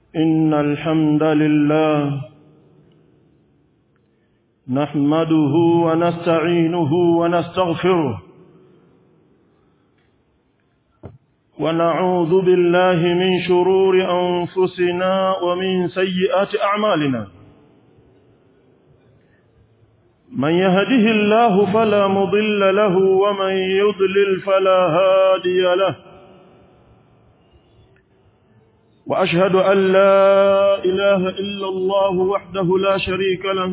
إن الحمد لله نحمده ونستعينه ونستغفره ونعوذ بالله من شرور أنفسنا ومن سيئات أعمالنا من يهده الله فلا مضل له ومن يضلل فلا هادي له وأشهد أن لا إله إلا الله وحده لا شريك له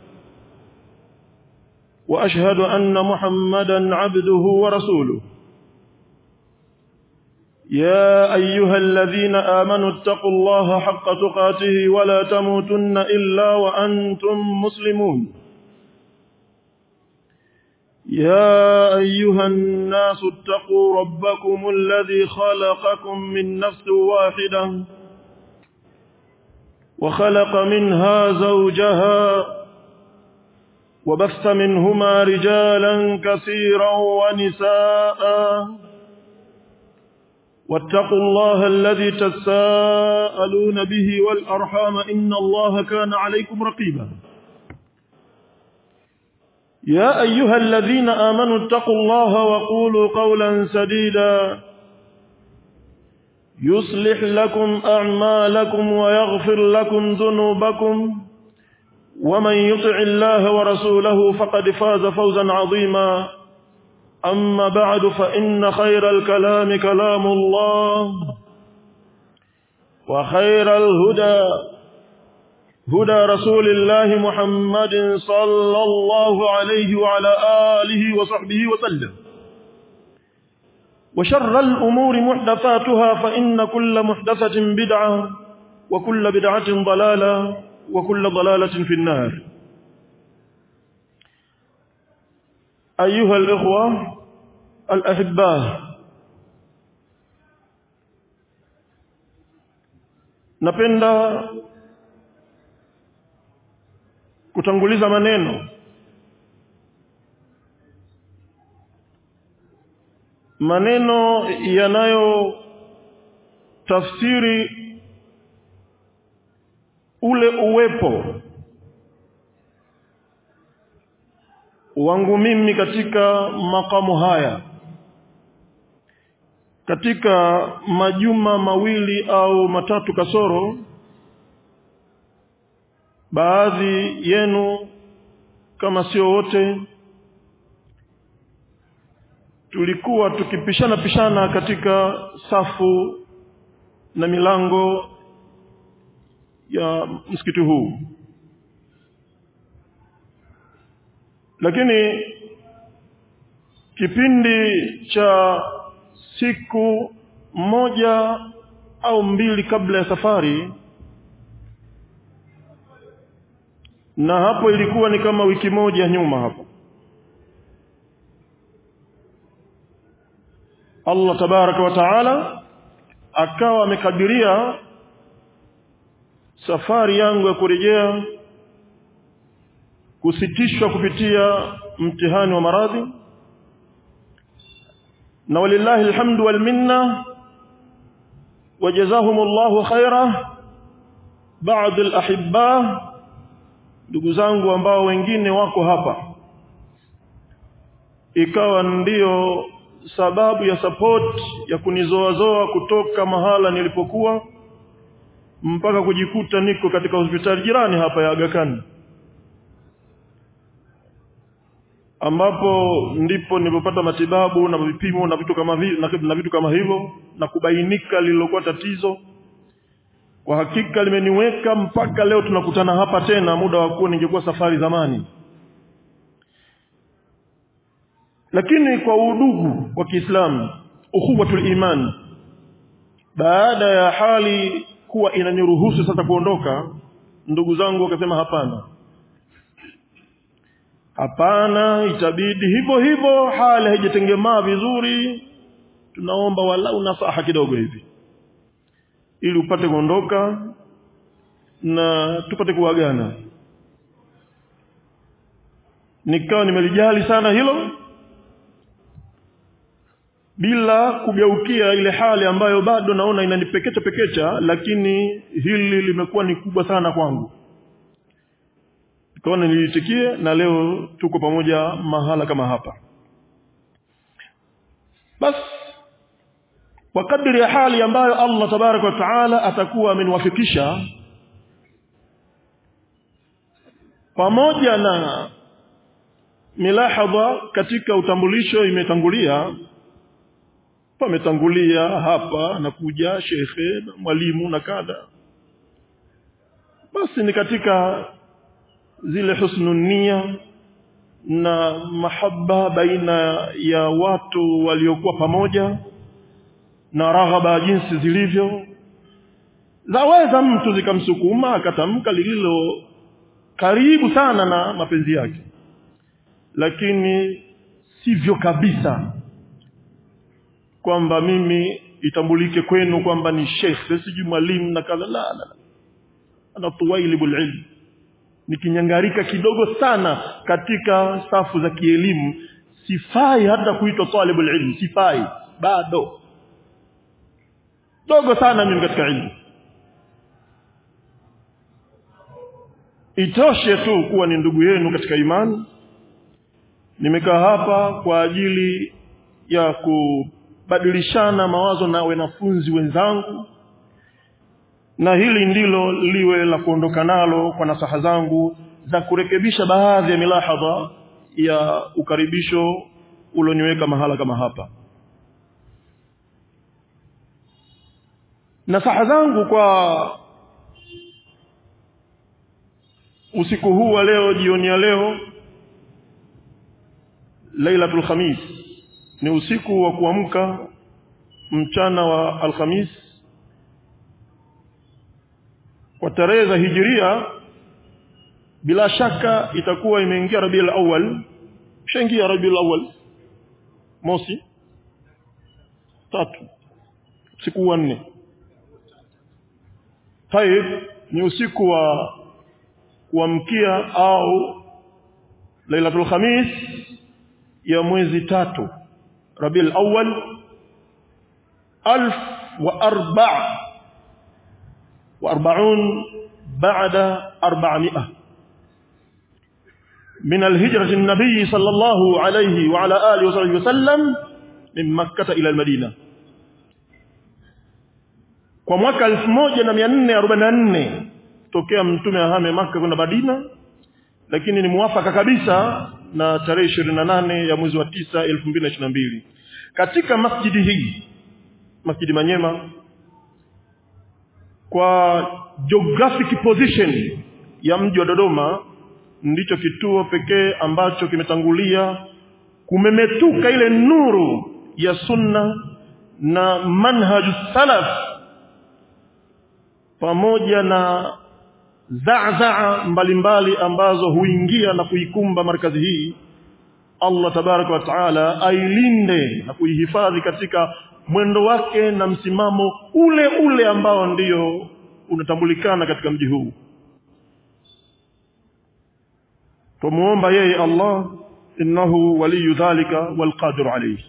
وأشهد أن محمدا عبده ورسوله يا أيها الذين آمنوا اتقوا الله حق تقاته ولا تموتن إلا وأنتم مسلمون يا أيها الناس اتقوا ربكم الذي خلقكم من نفس واحدة وخلق منها زوجها وبث منهما رجالا كثيرا ونساء واتقوا الله الذي تساءلون به والأرحام إن الله كان عليكم رقيبا يا أيها الذين آمنوا اتقوا الله وقولوا قولا سديدا يصلح لكم أعمالكم ويغفر لكم ذنوبكم ومن يطع الله ورسوله فقد فاز فوزا عظيما أما بعد فإن خير الكلام كلام الله وخير الهدى هدى رسول الله محمد صلى الله عليه وعلى آله وصحبه وسلم وشر الأمور محدثاتها فإن كل محدثة بدعة وكل بدعة ضلالة وكل ضلالة في النار أيها الإخوة الأحباء napenda kutanguliza maneno yanayo tafsiri ule uwepo wangu mimi katika makamu haya katika majuma mawili au matatu kasoro. Baadhi yenu kama sio wote tulikuwa tukipishana katika safu na milango ya msikiti huu, lakini kipindi cha siku moja au mbili kabla ya safari, na hapo ilikuwa ni kama wiki moja nyuma hapo, Allah tabaraka wa taala akawa amekadiria safari yangu ya kurejea kusitishwa kupitia mtihani wa maradhi, na walillahi alhamdu wal minna wajazahumullahu khaira. Baadhi alahibba, ndugu zangu ambao wengine wako hapa, ikawa ndio sababu ya support ya kunizoazoa kutoka mahala nilipokuwa mpaka kujikuta niko katika hospitali jirani hapa ya Aga Khan, ambapo ndipo nilipopata matibabu na vipimo na vitu kama hivyo na kubainika lililokuwa tatizo. Kwa hakika limeniweka mpaka leo tunakutana hapa tena, muda wa kuwa ningekuwa safari zamani. Lakini kwa udugu wa Kiislamu, ukhuwatul iman, baada ya hali kuwa inaniruhusu sasa kuondoka, ndugu zangu wakasema hapana, itabidi hivyo hali haijatengemaa vizuri, tunaomba walau nasaha kidogo hivi ili upate kuondoka na tupate kuagana. Nikawa nimelijali sana hilo, bila kugeukia ile hali ambayo bado naona inanipekecha lakini hili limekuwa ni kubwa sana kwangu. Nikaona nilitikie na leo tuko pamoja mahala kama hapa. Bas kwa kadri ya hali ambayo Allah tabaraka wa taala atakuwa ameniwafikisha, pamoja na milahadha katika utambulisho imetangulia, pametangulia hapa na kuja shekhe na mwalimu na kadha. Basi ni katika zile husnul nia na mahaba baina ya watu waliokuwa pamoja na raghaba jinsi zilivyo, zaweza mtu zikamsukuma akatamka lililo karibu sana na mapenzi yake, lakini sivyo kabisa kwamba mimi itambulike kwenu kwamba ni sheikh siji mwalimu na kadha. La, ana tuwailibul ilm, nikinyangarika kidogo sana katika safu za kielimu, sifai hata kuitwa talibul ilm, sifai, bado dogo sana mimi katika ilmu. Itoshe tu kuwa ni ndugu yenu katika imani. Nimekaa hapa kwa ajili ya kubadilishana mawazo na wanafunzi wenzangu, na hili ndilo liwe la kuondoka nalo kwa nasaha zangu za kurekebisha baadhi ya milahadha ya ukaribisho ulioniweka mahala kama hapa. Nasaha zangu kwa usiku huu wa leo, jioni ya leo, Lailatul Khamis, ni usiku wa kuamka mchana wa Alhamis kwa tarehe za Hijria. Bila shaka itakuwa imeingia Rabiul Awwal, shengia Rabiul Awwal mosi, tatu, siku wa 4. Taib ni usiku wa kuamkia au Lailatul Khamis ya mwezi 3 Rabiul Awwal 1440 بعد 400 من الهجرة النبي صلى الله عليه وعلى آله وصحبه وسلم من مكة إلى المدينة. Kwa mwaka 1444 tokea mtume ahame Makka kwenda Madina, lakini ni muafaka kabisa na tarehe 28 ya mwezi wa 9 2022 katika masjidi hii, Masjidi Manyema. Kwa geographic position ya mji wa Dodoma, ndicho kituo pekee ambacho kimetangulia kumemetuka ile nuru ya sunna na manhaju salaf, pamoja na zaa mbalimbali ambazo huingia na kuikumba markazi hii. Allah tabaraka wa taala ailinde na kuihifadhi katika mwendo wake na msimamo ule ule ambao ndio unatambulikana katika mji huu. Tumuomba yeye Allah, innahu waliyu dhalika wal qadir alayhi.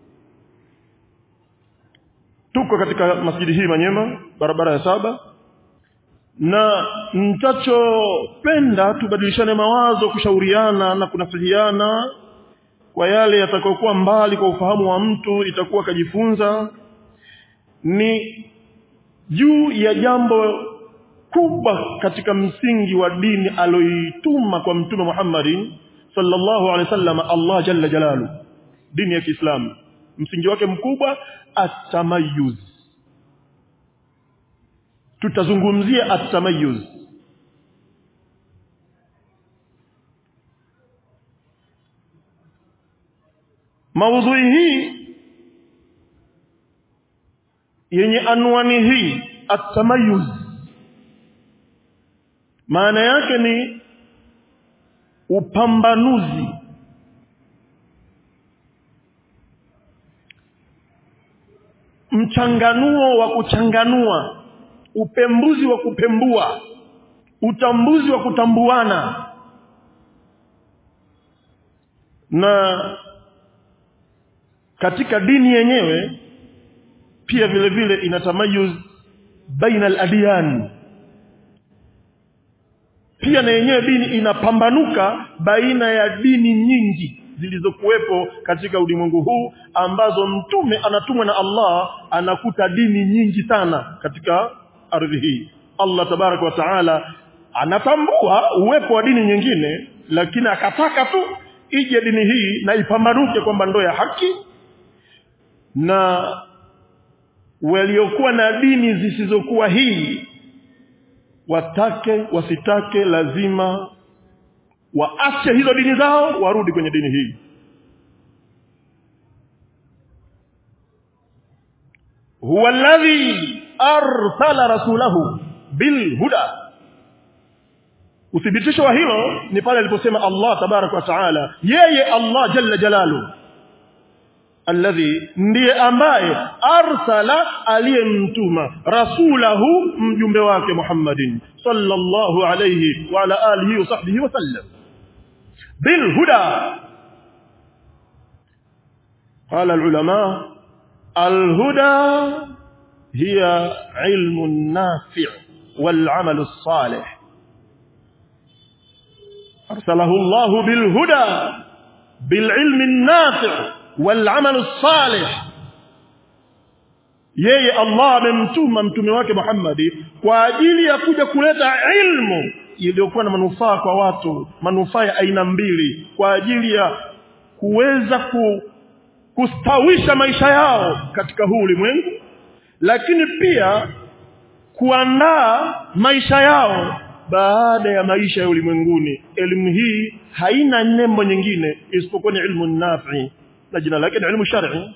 Tuko katika masjidi hii Manyema, barabara ya 7, na nitachopenda tubadilishane mawazo, kushauriana na kunasihiana kwa yale yatakayokuwa mbali kwa ufahamu wa mtu, itakuwa kajifunza, ni juu ya jambo kubwa katika msingi wa dini aloituma kwa Mtume Muhammadin sallallahu alaihi wasallam Allah jalla jalalu. Dini ya Kiislamu msingi wake mkubwa at-tamayyuz. Tutazungumzia at-tamayyuz. Maudhui hii yenye anwani hii at-tamayyuz, maana yake ni upambanuzi, mchanganuo wa kuchanganua, upembuzi wa kupembua, utambuzi wa kutambuana. Na katika dini yenyewe pia vile vile inatamayuz baina al-adyan. Pia na yenyewe dini inapambanuka baina ya dini nyingi zilizokuwepo katika ulimwengu huu, ambazo mtume anatumwa na Allah anakuta dini nyingi sana katika ardhi hii. Allah tabaraka wa taala anatambua uwepo wa dini nyingine, lakini akataka tu ije dini hii na ipambanuke kwamba ndo ya haki, na waliokuwa na dini zisizokuwa hii watake wasitake lazima waache hizo dini zao warudi kwenye dini hii. Huwa alladhi arsala rasulahu bil huda. Uthibitisho wa hilo ni pale aliposema Allah tabaraka wa taala, yeye Allah jalla jalalu alladhi, ndiye ambaye arsala, aliyemtuma, rasulahu, mjumbe wake Muhammadin sallallahu alayhi wa ala alihi wa sahbihi wa sallam, bil huda. قال العلماء الهدى هي علم النافع والعمل الصالح. أرسله الله بالهدى بالعلم النافع والعمل الصالح. yeye Allah amemtuma mtume wake Muhammad kwa ajili ya kuja kuleta ilmu iliyokuwa na manufaa kwa watu, manufaa ya aina mbili, kwa ajili ya kuweza kustawisha maisha yao katika huu ulimwengu, lakini pia kuandaa maisha yao baada ya maisha ya ulimwenguni. Elimu hii haina nembo nyingine isipokuwa ni ilmu nafi, na jina lake ni ilmu shar'i.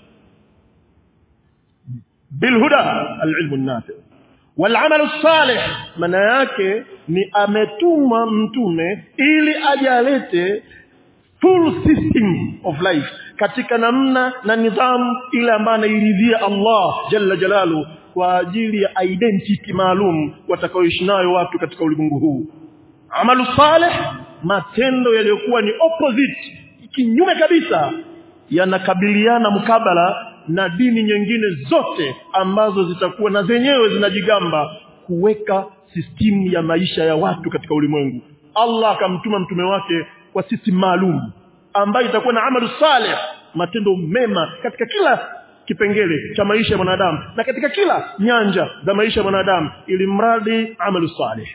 Bilhuda alilmu nafi wal amalu salih, maana yake ni ametuma mtume ili ajalete full system of life katika namna na nidhamu ile ambayo anairidhia Allah jalla jalalu, kwa ajili ya identity maalum watakaoishi nayo watu katika ulimwengu huu. Amalu salih, matendo yaliyokuwa ni opposite, kinyume kabisa, yanakabiliana mkabala na dini nyingine zote ambazo zitakuwa na zenyewe zinajigamba kuweka system ya maisha ya watu katika ulimwengu. Allah akamtuma mtume wake kwa system maalum ambayo itakuwa na amalu salih, matendo mema katika kila kipengele cha maisha ya mwanadamu na katika kila nyanja za maisha ya mwanadamu, ili mradi amalu salih.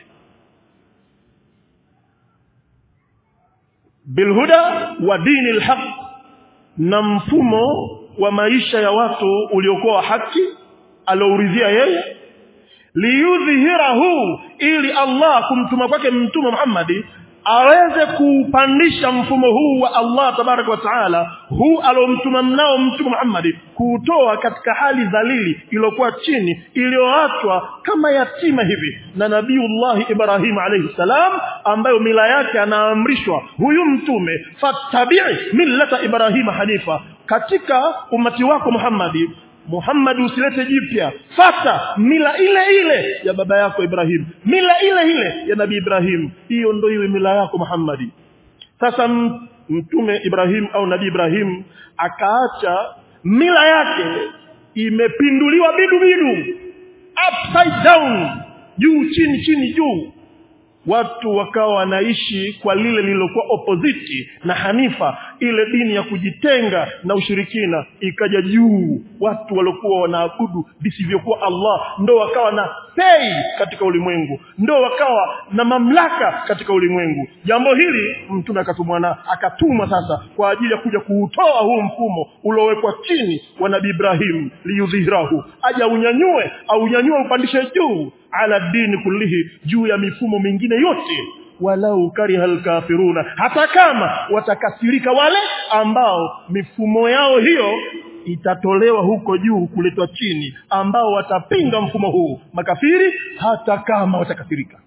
Bilhuda wa dini alhaq, na mfumo wa maisha ya watu uliokuwa haki alouridhia yeye, liyudhhirahu, ili Allah kumtuma kwake mtume Muhammad aweze kupandisha mfumo huu wa Allah tabaraka wa taala, huu alomtuma mnao mtume Muhammad, kutoa katika hali dhalili iliyokuwa chini, iliyoachwa kama yatima hivi na Nabiiullah Ibrahim alayhi salam, ambayo mila yake anaamrishwa huyu mtume, fattabi'i millata Ibrahim hanifa, katika umati wako Muhammad usilete jipya, fata mila ile ile ya baba yako Ibrahim, mila ile ile ya Nabii Ibrahim, hiyo ndio iwe mila yako Muhammad. Sasa mtume Ibrahim au Nabii Ibrahim akaacha mila yake, imepinduliwa bidu, upside down, juu chini, chini juu. Watu wakawa wanaishi kwa lile lililokuwa opposite na hanifa, ile dini ya kujitenga na ushirikina ikaja juu. Watu waliokuwa wanaabudu visivyokuwa Allah ndo wakawa na say katika ulimwengu, ndo wakawa na mamlaka katika ulimwengu. Jambo hili mtume akatumwa sasa kwa ajili ya kuja kuutoa huu mfumo uliowekwa chini wa Nabii Ibrahim, liyudhhirahu, aja unyanyue upandishe juu, ala dini kullihi, juu ya mifumo mingine yote, walau karihal kafiruna, hata kama watakasirika wale ambao mifumo yao hiyo itatolewa huko juu kuletwa chini, ambao watapinga mfumo huu, makafiri, hata kama watakasirika.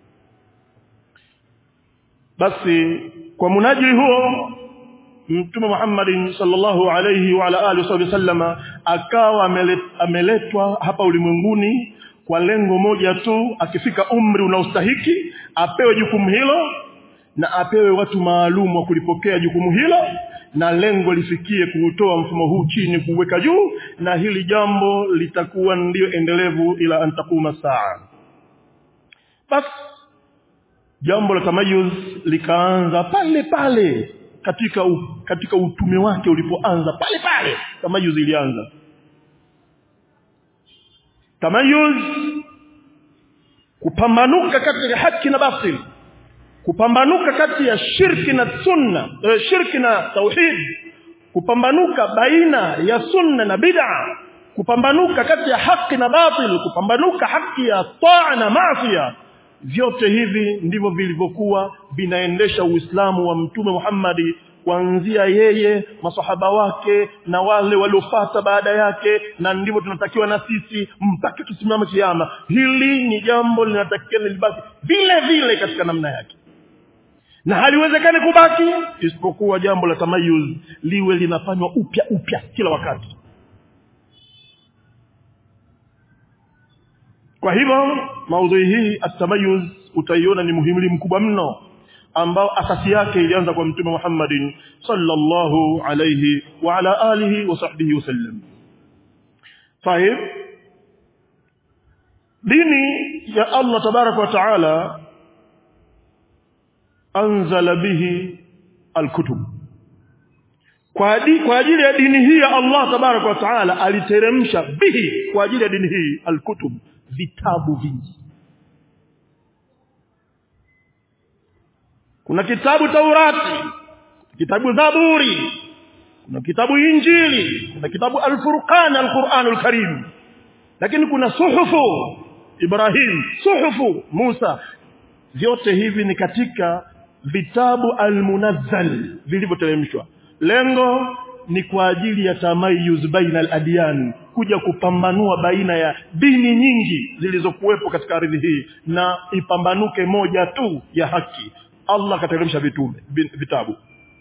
Basi kwa munajili huo Mtume Muhammad sallallahu alayhi wa ala alihi wasallama akawa ameletwa hapa ulimwenguni kwa lengo moja tu, akifika umri unaostahiki apewe jukumu hilo na apewe watu maalum wa kulipokea jukumu hilo, na lengo lifikie kuutoa mfumo huu chini kuweka juu, na hili jambo litakuwa ndio endelevu ila antakuma saa. Basi jambo la tamayuz likaanza pale pale katika utume wake ulipoanza pale pale tamayuz ilianza. Tamayuz, kupambanuka kati ya haki na batili, kupambanuka kati ya shirki na sunna, shirki na tauhid, kupambanuka baina ya sunna na bid'a, kupambanuka kati ya haki na batili, kupambanuka haki ya taa na maasiya. Vyote hivi ndivyo vilivyokuwa vinaendesha Uislamu wa Mtume Muhammad, kuanzia yeye, masahaba wake na wale waliofuata baada yake, na ndivyo tunatakiwa na sisi mpaka tusimame kiyama. Hili ni jambo linatakiwa libaki vile vile katika namna yake, na haliwezekani kubaki isipokuwa jambo la tamayuz liwe linafanywa upya kila wakati. Kwa hivyo maudhui hii at-tamayuz utaiona ni muhimu mkubwa mno, ambao asasi yake ilianza kwa Mtume Muhammadin sallallahu alayhi wa ala alihi wa sahbihi wasallam. Sahib, dini ya Allah tabaraka wa taala anzala bihi al-kutub. Kwa ajili ya dini hii ya Allah tabaraka wa taala aliteremsha bihi, kwa ajili ya dini hii al-kutub, vitabu vingi. Kuna kitabu Taurati, kitabu Zaburi, kuna kitabu Injili, kuna kitabu Al-Furqan, Al-Qur'anul Karim. Lakini kuna suhufu Ibrahim, suhufu Musa. Vyote hivi ni katika vitabu al-munazzal vilivyoteremshwa. Lengo ni kwa ajili ya tamayuz baina al-adyan, kuja kupambanua baina ya dini nyingi zilizokuwepo katika ardhi hii na ipambanuke moja tu ya haki. Allah kateremsha vitabu.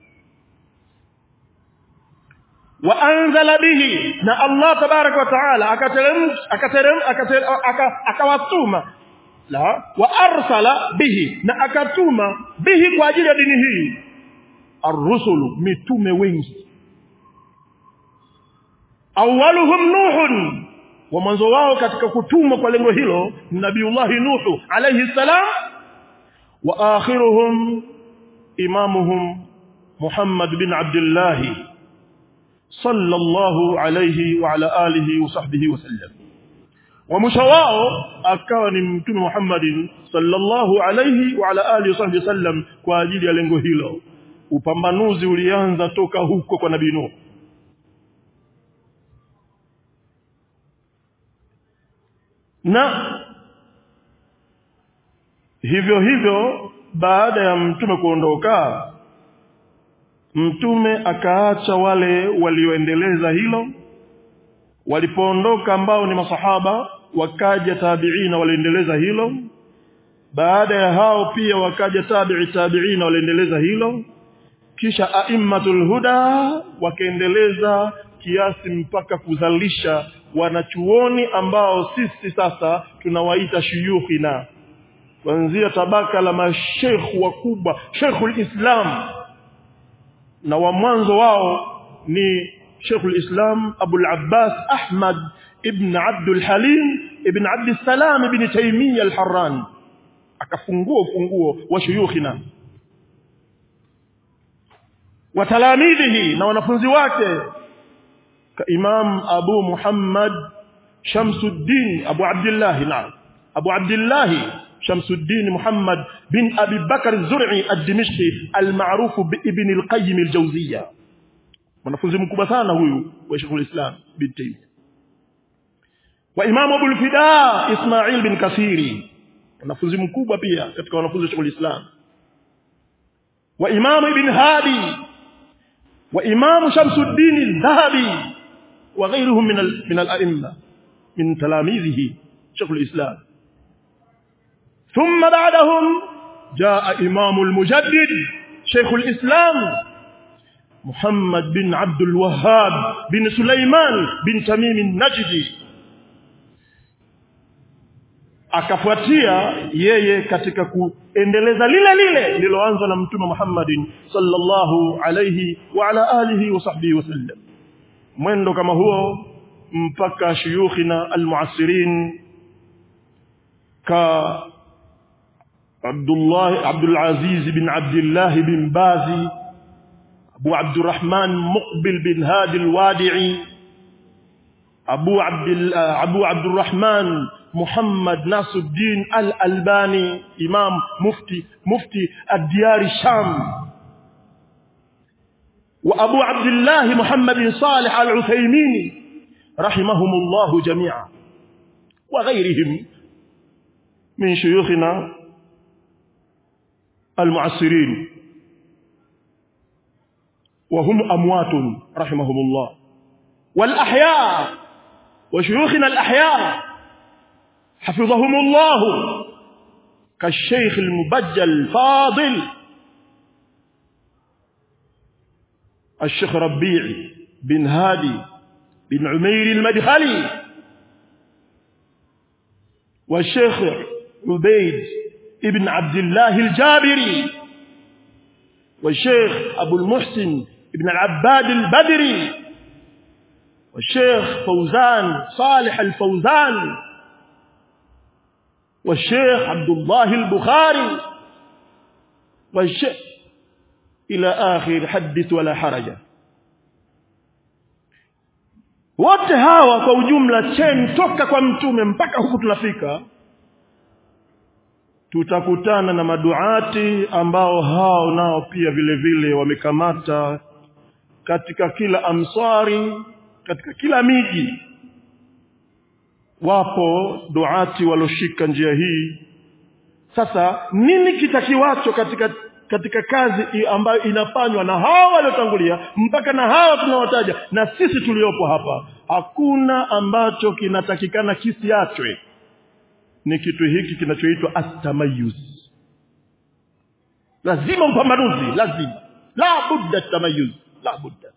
Wa anzala bihi, na Allah tabaraka wa taala akawatuma wa arsala bihi, na akatuma bihi kwa ajili ya dini hii ar-rusulu, mitume wengi. Awwaluhum Nuhun, wa mwanzo wao katika kutumwa kwa lengo hilo Nabiullah Nuh alayhi salam. Wa akhiruhum imamuhum Muhammad bin Abdullah sallallahu alayhi wa ala alihi wa sahbihi wasallam. Wa mwisho wao akawa ni Mtume Muhammadin sallallahu alayhi wa ala alihi wa sahbihi wasallam. Kwa ajili ya lengo hilo upambanuzi ulianza toka huko kwa Nabii Nuh. Na hivyo baada ya mtume kuondoka, mtume akaacha wale walioendeleza hilo. Walipoondoka ambao ni masahaba, wakaja tabi'ina waliendeleza hilo. Baada ya hao pia wakaja tabi'ina waliendeleza hilo. Kisha aimmatul huda wakaendeleza kiasi mpaka kuzalisha wanachuoni ambao sisi sasa tunawaita shuyukhina, kuanzia tabaka la masheikh wakubwa, Sheikhul Islam, na wa mwanzo wao ni Sheikhul Islam Abu al-Abbas Ahmad ibn Abdul Halim ibn Abd Salam ibn Taymiyyah al-Harrani. Akafungua ufunguo wa shuyukhina wa talamidhihi, na wanafunzi wake ka Imam Abu Muhammad Shamsuddin Abu Abdullah Shamsuddin Muhammad bin Abi Bakr az-Zur'i ad-Dimashqi al-ma'ruf bi Ibn al-Qayyim al-Jawziyya. Mwanafunzi mkubwa sana huyu wa Sheikhul Islam bin Taymiyyah. Wa Imam Abu al-Fida Ismail bin Kathiri, mwanafunzi mkubwa pia katika wanafunzi wa Sheikhul Islam. Wa Imam Ibn Hadi, wa Imam Shamsuddin al-Dhahabi wa ghayruhum min al-a'imma min talamidhihi Sheikhul Islam. ثم بعدهم جاء إمام المجدد شيخ الإسلام محمد بن عبد الوهاب بن سليمان بن تميم النجدي. akafuatia yeye katika kuendeleza lile liloanza na Mtume Muhammadin sallallahu alayhi wa ala alihi wa sahbihi wasallam. Mwendo kama huo mpaka shuyukhina almuasirin ka Abdul Aziz bin Abdullah bin Bazi, Abu Abdurrahman Muqbil bin Hadi al-Wadi'i, Abu Abdurrahman Muhammad Nasuddin al-Albani, Imam Mufti ad-Diyar Sham, wa Abu Abdullah Muhammad bin Salih al-Uthaymeen rahimahumullah jami'an, wa ghayrihim min shuyukhina المعاصرين وهم أموات رحمهم الله، والأحياء وشيوخنا الأحياء حفظهم الله كالشيخ المبجل الفاضل الشيخ ربيع بن هادي بن عمير المدخلي، والشيخ عبيد ابن عبد الله الجابري، والشيخ أبو المحسن ابن العباد البدري، والشيخ فوزان صالح الفوزان، والشيخ عبد الله البخاري، والشيخ إلى آخر حدث ولا حرج. wote hawa kwa ujumla cheni toka kwa mtume mpaka huku tunafika, tutakutana na maduati ambao hao nao pia vile vile wamekamata katika kila amsari, katika kila miji wapo duati waloshika njia hii. Sasa nini kitakiwacho katika kazi ambayo inafanywa na hao waliotangulia mpaka na hao tunawataja na sisi tuliopo hapa? Hakuna ambacho kinatakikana kisiachwe, ni kitu hiki kinachoitwa at-tamayyuz. Lazima upambanuzi, lazima, la budda at-tamayyuz, la budda.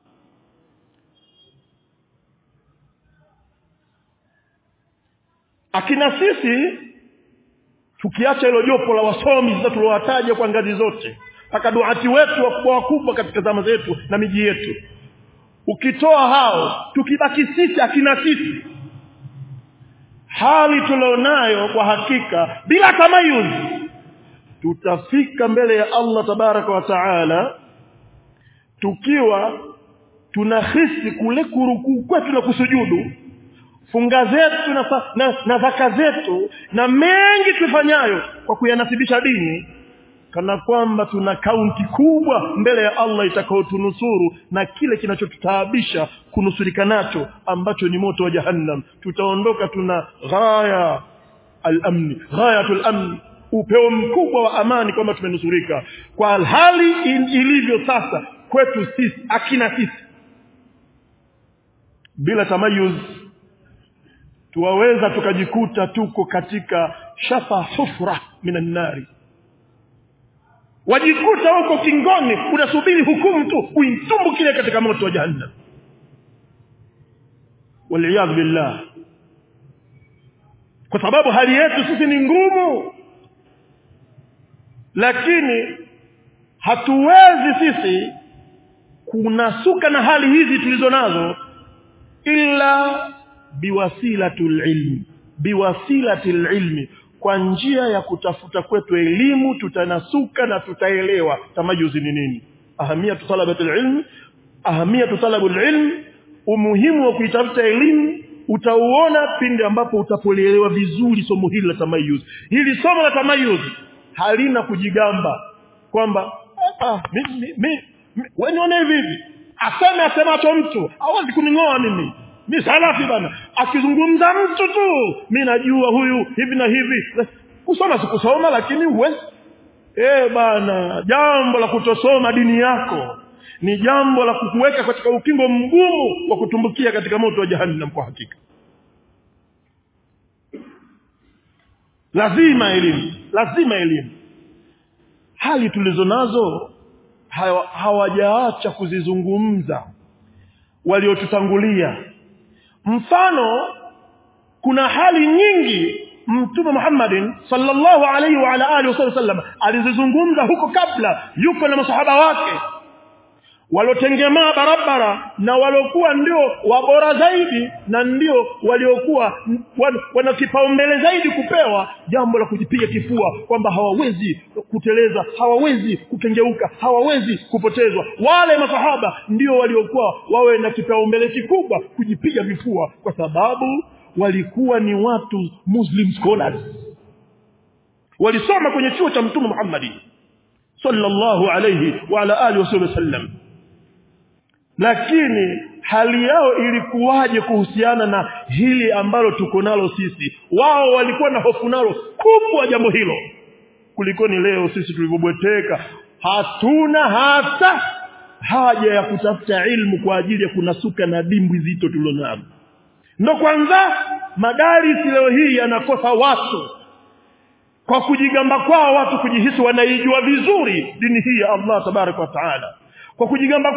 Akina sisi tukiacha hilo jopo la wasomi sasa tuliowataja kwa ngazi zote, mpaka duati wetu wakubwa katika zama zetu na miji yetu, ukitoa hao tukibaki sisi akina sisi, hali tulionayo kwa hakika bila tamayuz, tutafika mbele ya Allah tabaraka wa taala tukiwa tunahisi kule kurukuu kwetu na kusujudu, funga zetu na zaka zetu na mengi tufanyayo kwa kuyanasibisha dini, kana kwamba tuna kaunti kubwa mbele ya Allah itakayotunusuru na kile kinachotutaabisha kunusurika nacho ambacho ni moto wa jahannam. Tutaondoka tuna ghayatul amn, upeo mkubwa wa amani kwamba tumenusurika. Kwa hali ilivyo sasa kwetu sisi akina sisi, bila tamayuz tuwaweza tukajikuta tuko katika shafa hufra minan nari, wajikuta huko kingoni unasubiri hukumu tu uintumbu kile katika moto wa jahannam, waliyadhu billah. Kwa sababu hali yetu sisi ni ngumu, lakini hatuwezi sisi kunasuka na hali hizi tulizo nazo illa biwasilatil ilmi, kwa njia ya kutafuta kwetu elimu tutanasuka na tutaelewa tamayuzi ni nini, ahamiyatu talabatul ilm, ahamiyatu talabul ilm, umuhimu wa kuitafuta elimu utauona pindi ambapo utapolielewa vizuri somo hili la tamayuz. Hili somo la tamayuz halina kujigamba kwamba wewe nione hivi, asema mtu hawezi kuningoa mimi salafi bana, akizungumza mtu tu mimi najua huyu hivi na hivi. Kusoma sikusoma, lakini uwe bana, jambo la kutosoma dini yako ni jambo la kukuweka katika ukingo mgumu wa kutumbukia katika moto wa jahannam. Kwa hakika lazima elimu. Hali tulizonazo hawajaacha kuzizungumza waliotutangulia. Mfano, kuna hali nyingi Mtume Muhammadin sallallahu alaihi wa ala alihi wasallam alizungumza huko kabla, yuko na masahaba wake walotengemaa barabara na walokuwa ndio wabora zaidi na ndio waliokuwa wana kipaumbele zaidi kupewa jambo la kujipiga kifua kwamba hawawezi kuteleza, hawawezi kukengeuka, hawawezi kupotezwa. Wale masahaba ndio waliokuwa wawe na kipaumbele kikubwa kujipiga vifua, kwa sababu walikuwa ni watu Muslim scholars, walisoma kwenye chuo cha Mtume Muhammad sallallahu alayhi wa ala alihi wasallam. Lakini hali yao ilikuwaje kuhusiana na hili ambalo tuko nalo sisi? Wao walikuwa na hofu nalo kubwa jambo hilo kuliko ni leo sisi tulivyobweteka. Hatuna hata haja ya kutafuta ilmu kwa ajili ya kunasuka na dimbwi zito tulionalo. Ndio kwanza madarisi leo hii yanakosa watu kwa kujigamba kwao, watu kujihisi wanaijua vizuri dini hii ya Allah tabaraka wa taala, kwa kujigamba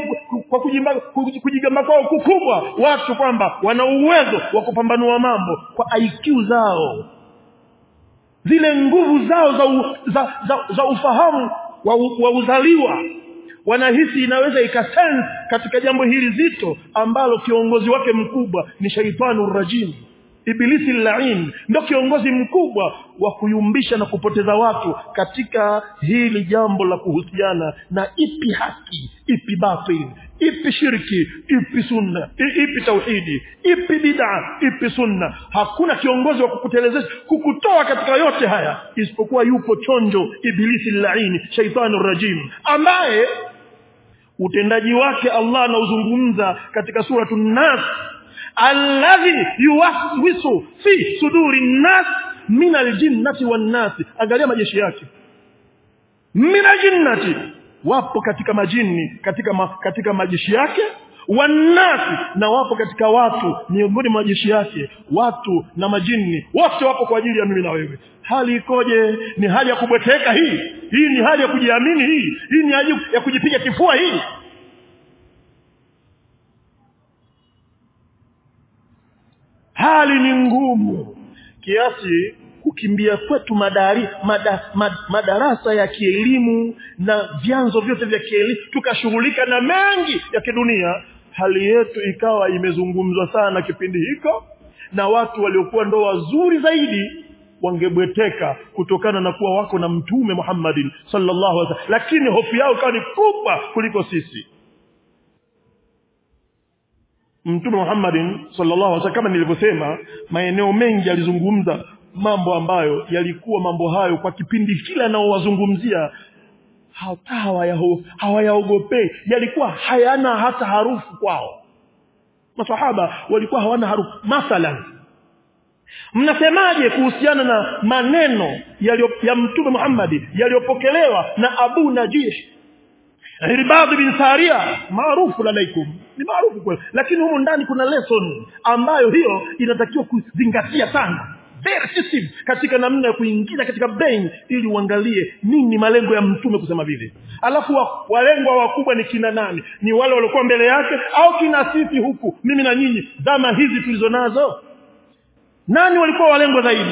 kwao kukubwa watu kwamba wana uwezo wa kupambanua mambo kwa IQ zao, zile nguvu zao za ufahamu wa uzaliwa. Wanahisi inaweza ikasense katika jambo hili zito ambalo kiongozi wake mkubwa ni Shaitanur Rajim, Ibilisi al-La'in, ndio kiongozi mkubwa wa kuyumbisha na kupoteza watu katika hili jambo la kuhusiana na ipi haki, ipi batil, ipi shirki, ipi sunna, ipi tauhidi, ipi bid'a, ipi sunna. Hakuna kiongozi wa kukutelezesha kukutoa katika yote haya isipokuwa yupo chonjo Ibilisi al-La'in, Shaitanur Rajim, ambaye utendaji wake Allah anauzungumza katika suratun Nas, alladhi yuwaswisu fi suduri nas min aljinnati wan nas. Angalia majeshi yake, min aljinnati, wapo katika majini, katika majeshi yake, wan nas, na wapo katika watu miongoni mwa majeshi yake. Watu na majini wote wapo kwa ajili ya mimi na wewe. Hali ikoje? Ni hali ya kubweteka hii ni hali ya kujiamini hii ni hali ya kujipiga kifua hii. Hali ni ngumu kiasi kukimbia kwetu madarasa ya kielimu na vyanzo vyote vya kielimu, tukashughulika na mengi ya kidunia. Hali yetu ikawa imezungumzwa sana kipindi hiko, na watu waliokuwa ndo wazuri zaidi wangebweteka kutokana na kuwa wako na Mtume Muhammadin sallallahu alaihi wasallam, lakini hofu yao ikawa ni kubwa kuliko sisi. Mtume Muhammadin sallallahu alaihi wasallam, kama nilivyosema, maeneo mengi alizungumza mambo ambayo yalikuwa mambo hayo kwa kipindi kila anaowazungumzia hawayaogopei, yalikuwa hayana hata harufu kwao. Masahaba walikuwa hawana harufu. Mathalan, mnasemaje kuhusiana na maneno ya Mtume Muhammad yaliyopokelewa na Abu Najih Irbad bin Sariya? Maarufu alaikum, ni maarufu kweli, lakini humo ndani kuna lesson ambayo hiyo inatakiwa kuzingatia sana, very sensitive katika namna ya kuingiza katika brain, ili uangalie nini malengo ya Mtume kusema vile. Alafu walengwa wakubwa ni kina nani? Ni wale waliokuwa mbele yake au kina sisi huku mimi na nyinyi zama hizi tulizonazo? Nani walikuwa walengwa zaidi?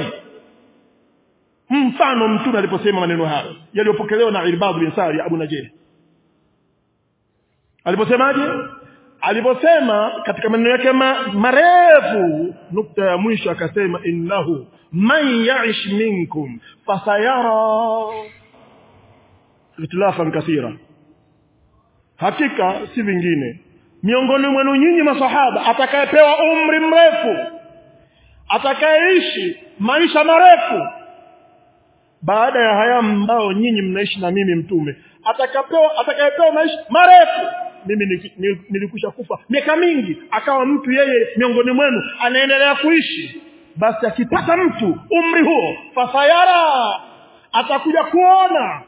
Mfano, Mtume aliposema maneno hayo yaliyopokelewa na Irbad bin Sariya Abu Najih, aliposemaje? Aliposema katika maneno yake marefu, nukta ya mwisho akasema, innahu man ya'ish minkum fasayara ikhtilafan kathira, hakika si vingine miongoni mwenu nyinyi masahaba atakayepewa umri mrefu, atakayeishi maisha marefu baada ya haya ambao nyinyi mnaishi na mimi Mtume, atakayepewa maisha marefu. Mimi nilikusha kufa miaka mingi, akawa mtu yeye miongoni mwenu anaendelea kuishi, basi akipata mtu umri huo, fasayara, atakuja kuona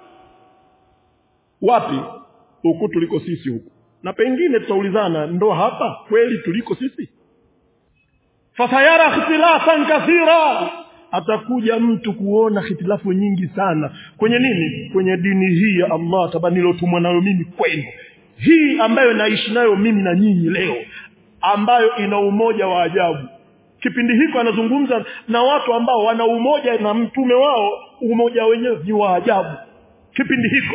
wapi huku tuliko sisi huku, na pengine tutaulizana, ndo hapa kweli tuliko sisi? Fasayara ikhtilafan kathira, atakuja mtu kuona hitilafu nyingi sana kwenye nini? Kwenye dini hii ya Allah tabanilotumwa nayo mimi kwenu, hii ambayo naishi nayo mimi na nyinyi leo, ambayo ina umoja wa ajabu. Kipindi hiko anazungumza na watu ambao wana umoja na mtume wao, umoja wenyewe ni wa ajabu. Kipindi hiko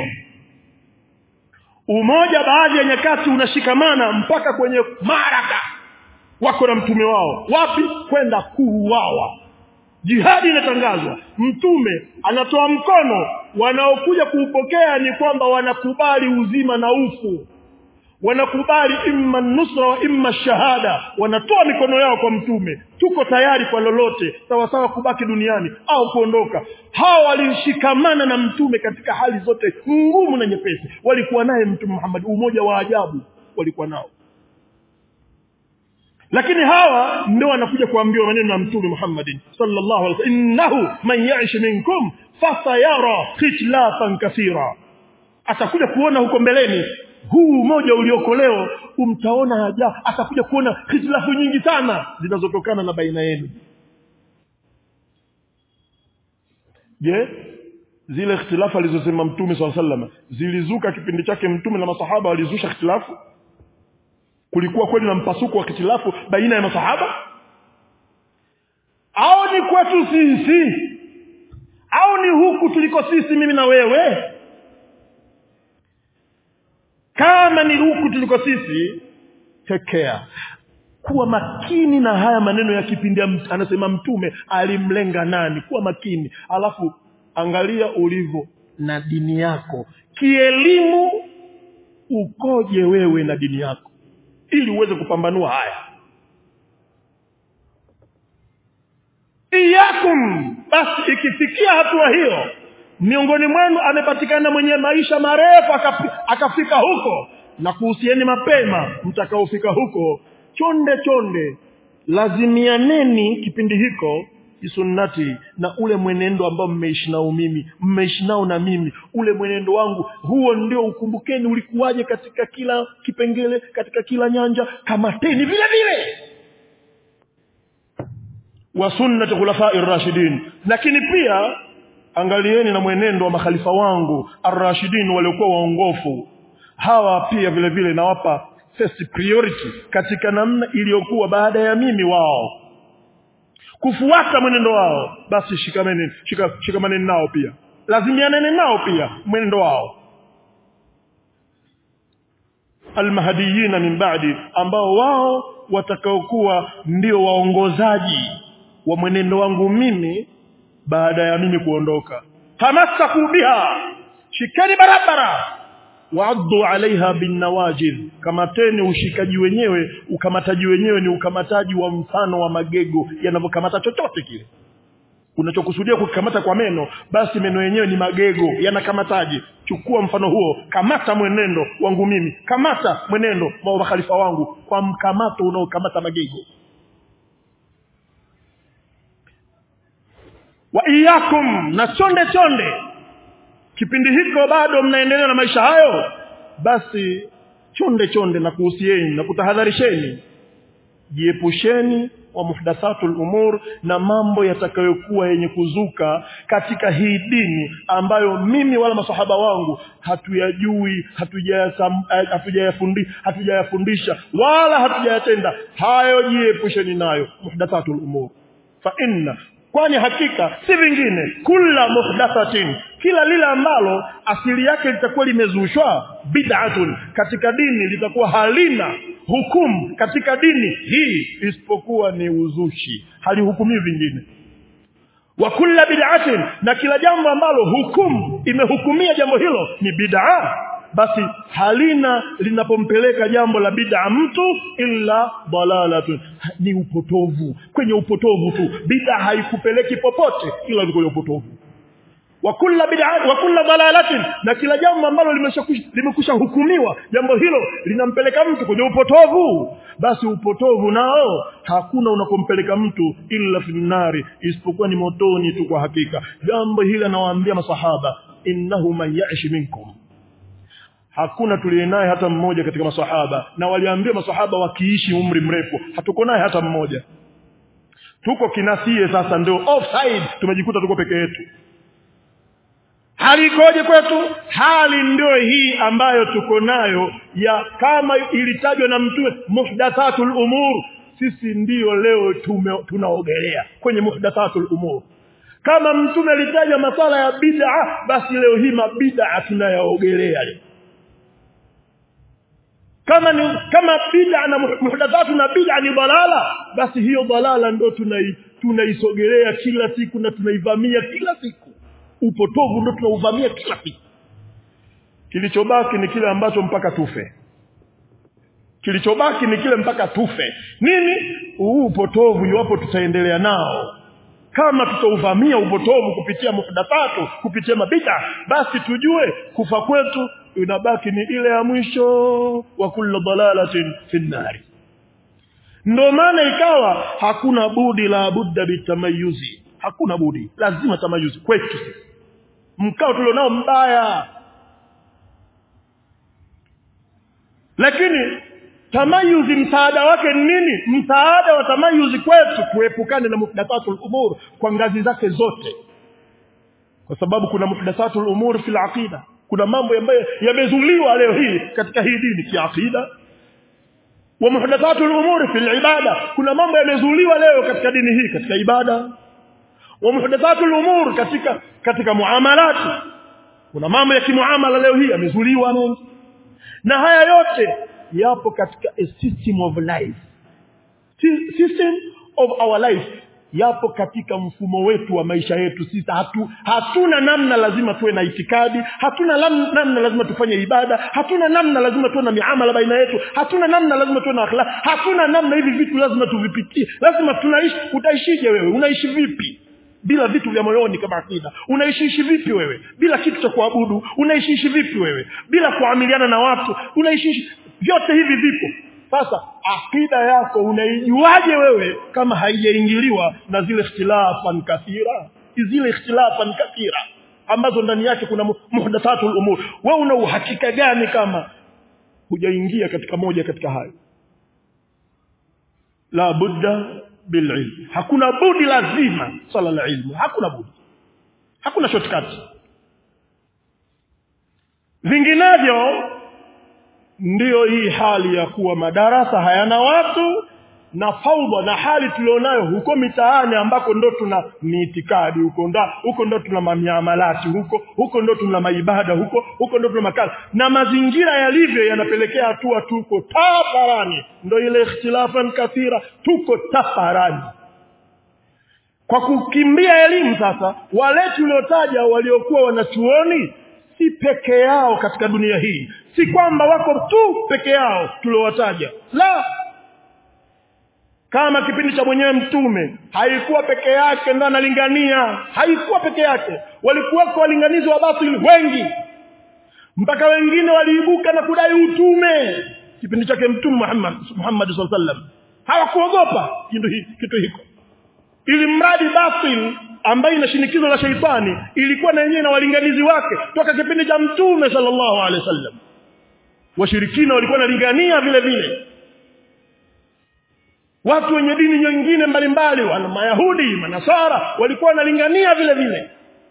umoja baadhi ya nyakati unashikamana mpaka kwenye maraka, wako na mtume wao. Wapi? Kwenda kuuawa. Jihadi inatangazwa, mtume anatoa mkono, wanaokuja kuupokea ni kwamba wanakubali uzima na ufu, wanakubali imma nusra wa imma shahada, wanatoa mikono yao kwa mtume. Tuko tayari kwa lolote, sawa sawa kubaki duniani au kuondoka. Hao walishikamana na mtume katika hali zote ngumu na nyepesi. Walikuwa naye mtume Muhammad, umoja wa ajabu walikuwa nao. Lakini hawa ndio wanakuja kuambiwa maneno na mtume Muhammad sallallahu alaihi wasallam, innahu man ya'ish minkum fasayara ikhtilafan kathira. Atakuja kuona huko mbeleni huu umoja ulioko leo, umtaona haja, atakuja kuona ikhtilafu nyingi sana zinazotokana na baina yenu. Je, zile ikhtilafu alizosema mtume sallallahu alaihi wasallam zilizuka kipindi chake mtume na masahaba walizusha ikhtilafu? Kulikuwa kweli na mpasuko wa ikhtilafu baina ya masahaba? Au ni kwetu sisi? Au ni huku tuliko sisi mimi na wewe? Kama ni huku tuliko sisi, take care. Kuwa makini na haya maneno ya kipindi anasema mtume alimlenga nani. Kuwa makini. Alafu angalia ulivyo na dini yako. Kielimu ukoje wewe na dini yako, ili uweze kupambanua haya. Iyakum, basi ikifikia hatua hiyo, miongoni mwenu amepatikana mwenye maisha marefu akafika huko, na kuhusieni mapema mtakaofika huko, chonde lazimianeni kipindi hiko sunnati, na ule mwenendo ambao mmeishi nao mimi, mmeishi nao na mimi, ule mwenendo wangu huo ndio ukumbukeni ulikuwaje katika kila kipengele, katika kila nyanja. Kamateni vile vile wa sunnati khulafa'ir rashidin. Lakini pia angalieni na mwenendo wa makhalifa wangu ar-rashidin waliokuwa waongofu. Hawa pia vile vile nawapa first priority katika namna iliyokuwa baada ya mimi wao kufuata mwenendo wao. Basi shikamaneni nao pia, lazimianeni nao pia mwenendo wao. Al-mahdiyina min ba'di, ambao wao watakaokuwa ndio waongozaji wa mwenendo wangu mimi baada ya mimi kuondoka. Tamassaku biha, shikani barabara, wa'addu 'alayha bin nawajid. Kamateni ushikaji wenyewe, ukamataji wenyewe ni ukamataji wa mfano wa magego yanavyokamata chochote kile. Unachokusudia kukamata kwa meno, basi meno yenyewe ni magego yanakamataje. Chukua mfano huo, kamata mwenendo wangu mimi, kamata mwenendo wa makhalifa wangu kwa mkamato unaokamata magego. Wa iyakum, na chonde kipindi hiko bado mnaendelea na maisha hayo, basi chonde na kuhusieni na kutahadharisheni, jiepusheni wa muhdathatul umur, na mambo yatakayokuwa yenye kuzuka katika hii dini ambayo mimi wala masahaba wangu hatuyajui, hatujayafundisha wala hatujayatenda. Hayo jiepusheni nayo, muhdathatul umur. Fa inna, kwani hakika si vingine, kila muhdathatin, kila lile ambalo asili yake litakuwa limezushwa, bid'atun, katika dini litakuwa halina hukumu katika dini hii isipokuwa ni uzushi, halihukumiwi vingine. Wa kulla bid'atin, na kila jambo ambalo hukumu imehukumia jambo hilo ni bid'a, basi halina linapompeleka jambo la bid'a mtu illa dalalatun, ni upotovu. Kwenye upotovu tu, bid'a haikupeleki popote ila ni kwenye upotovu. Wa kulla bid'a wa kulla dalalatin, na kila jambo ambalo limekusha hukumiwa jambo hilo linampeleka mtu kwenye upotovu, basi upotovu nao hakuna unakompeleka mtu illa finnari, isipokuwa ni motoni tu. Kwa hakika jambo hili anawaambia masahaba, innahu man ya'ish minkum, hakuna tuliyenaye hata mmoja katika masahaba, na waliambia masahaba wakiishi umri mrefu, hatuko naye hata mmoja. Tuko kinasie sasa, ndio offside, tumejikuta tuko peke yetu. Hali ikoje kwetu? Hali ndio hii ambayo tuko nayo, ya kama ilitajwa na mtume, muhdathatul umur, sisi ndio leo tunaogelea kwenye muhdathatul umur. Kama mtume alitaja masala ya bid'a, basi leo hii mabid'a tunayaogelea. Kama bid'a na muhdathatu na bid'a ni dalala, basi hiyo dalala ndio tunaisogelea kila siku na tunaivamia kila siku. Upotovu ndio tunauvamia kila siku. Kilichobaki ni kile ambacho mpaka tufe. Kilichobaki ni kile mpaka tufe. Nini? Upotovu iwapo tutaendelea nao. Kama tutauvamia upotovu kupitia muhdathatu, kupitia mabid'a, basi tujue kufa kwetu inabaki ni ile ya mwisho, wa kullu dalalatin fin-nar. Ndio maana ikawa hakuna budi la budda bitamayuzi. Hakuna budi, lazima tamayuzi kwetu. Mkao tulionao mbaya. Lakini tamayuzi msaada wake ni nini? Msaada wa tamayuzi kwetu kuepukana na muhdathatul umur kwa ngazi zake zote. Kwa sababu kuna muhdathatul umur fil aqida. Kuna mambo ambayo yamezuliwa leo hii katika hii dini kiakida. Wa muhdathatul umur fil ibada. Kuna mambo yamezuliwa leo katika dini hii katika ibada. Wa muhdathatul umur katika muamalati. Kuna mambo ya kimuamala leo hii yamezuliwa mengi. Na haya yote yapo katika a system of life. System of our life. Yapo katika mfumo wetu wa maisha yetu. Sisi hatuna namna lazima tuwe na itikadi, hatuna namna lazima tufanye ibada, hatuna namna lazima tuwe na miamala baina yetu, hatuna namna lazima tuwe na akhlaq, hatuna namna hivi vitu lazima tuvipitie. Lazima tunaishi. Utaishije wewe? Unaishi vipi bila vitu vya moyoni kama akida? Unaishi vipi wewe bila kitu cha kuabudu? Unaishi vipi wewe bila kuamiliana na watu? Unaishi vyote hivi vipo. Sasa akida yako unaijuaje wewe kama haijaingiliwa na zile ikhtilafan kathira? Zile ikhtilafan kathira ambazo ndani yake kuna muhdathatul umur. Wewe una uhakika gani kama hujaingia katika moja katika hayo? La budda bil ilm. Hakuna budi, lazima swala la ilmu. Hakuna budi. Hakuna shortcut. Vinginevyo ndio hii hali ya kuwa madarasa hayana watu na faudha, na hali tulionayo huko mitaani ambako ndo tuna miitikadi, huko ndo tuna mamiamalati, huko ndo tuna maibada, huko ndo tuna makazi, na mazingira yalivyo yanapelekea hatua tuko tafarani. Ndo ile ikhtilafan kathira, tuko tafarani kwa kukimbia elimu. Sasa wale tuliotaja waliokuwa wanachuoni si peke yao katika dunia hii. Si kwamba wako tu peke yao tuliowataja. La. Kama kipindi cha mwenyewe mtume haikuwa peke yake ndo analingania, haikuwa peke yake. Walikuwa walinganizi wa batili wengi. Mpaka wengine waliibuka na kudai utume kipindi chake mtume Muhammad sallallahu alaihi wasallam. Hawakuogopa kitu hiko. Ili mradi batili ambayo ina shinikizo la shaitani ilikuwa na yenyewe na walinganizi wake toka kipindi cha mtume sallallahu alaihi wasallam. Washirikina walikuwa wanalingania vile vile. Watu wenye dini nyingine mbalimbali, wana Mayahudi, Manasara, walikuwa wanalingania vile vile.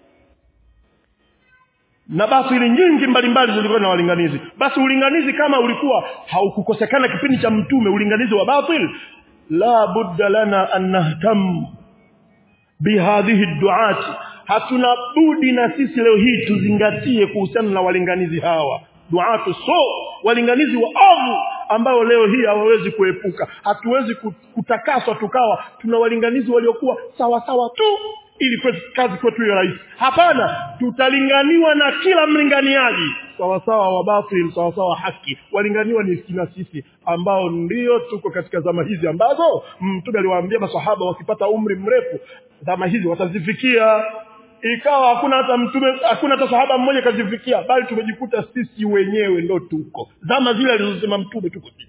Na basi ile nyingi mbalimbali zilikuwa na walinganizi. Basi ulinganizi kama ulikuwa haukukosekana kipindi cha mtume, ulinganizi wa batil, la budda lana an nahtam bihadhihi duati. Hatuna budi na sisi leo hii tuzingatie kuhusiana na walinganizi hawa. Duatu walinganizi wa ovu ambao leo hii hawawezi kuepuka. Hatuwezi kutakaswa tukawa tuna walinganizi waliokuwa sawa sawa tu ili kazi kwetu iwe rahisi. Hapana, tutalinganiwa na kila mlinganiaji sawa sawa wa batil, sawa sawa haki. Walinganiwa ni sisi ambao ndio tuko katika zama hizi ambazo mtume aliwaambia maswahaba wakipata umri mrefu zama hizi watazifikia. Ikawa hakuna hata sahaba mmoja kazifikia, bali tumejikuta sisi wenyewe ndo tuko zama zile alizosema mtume tuko sisi.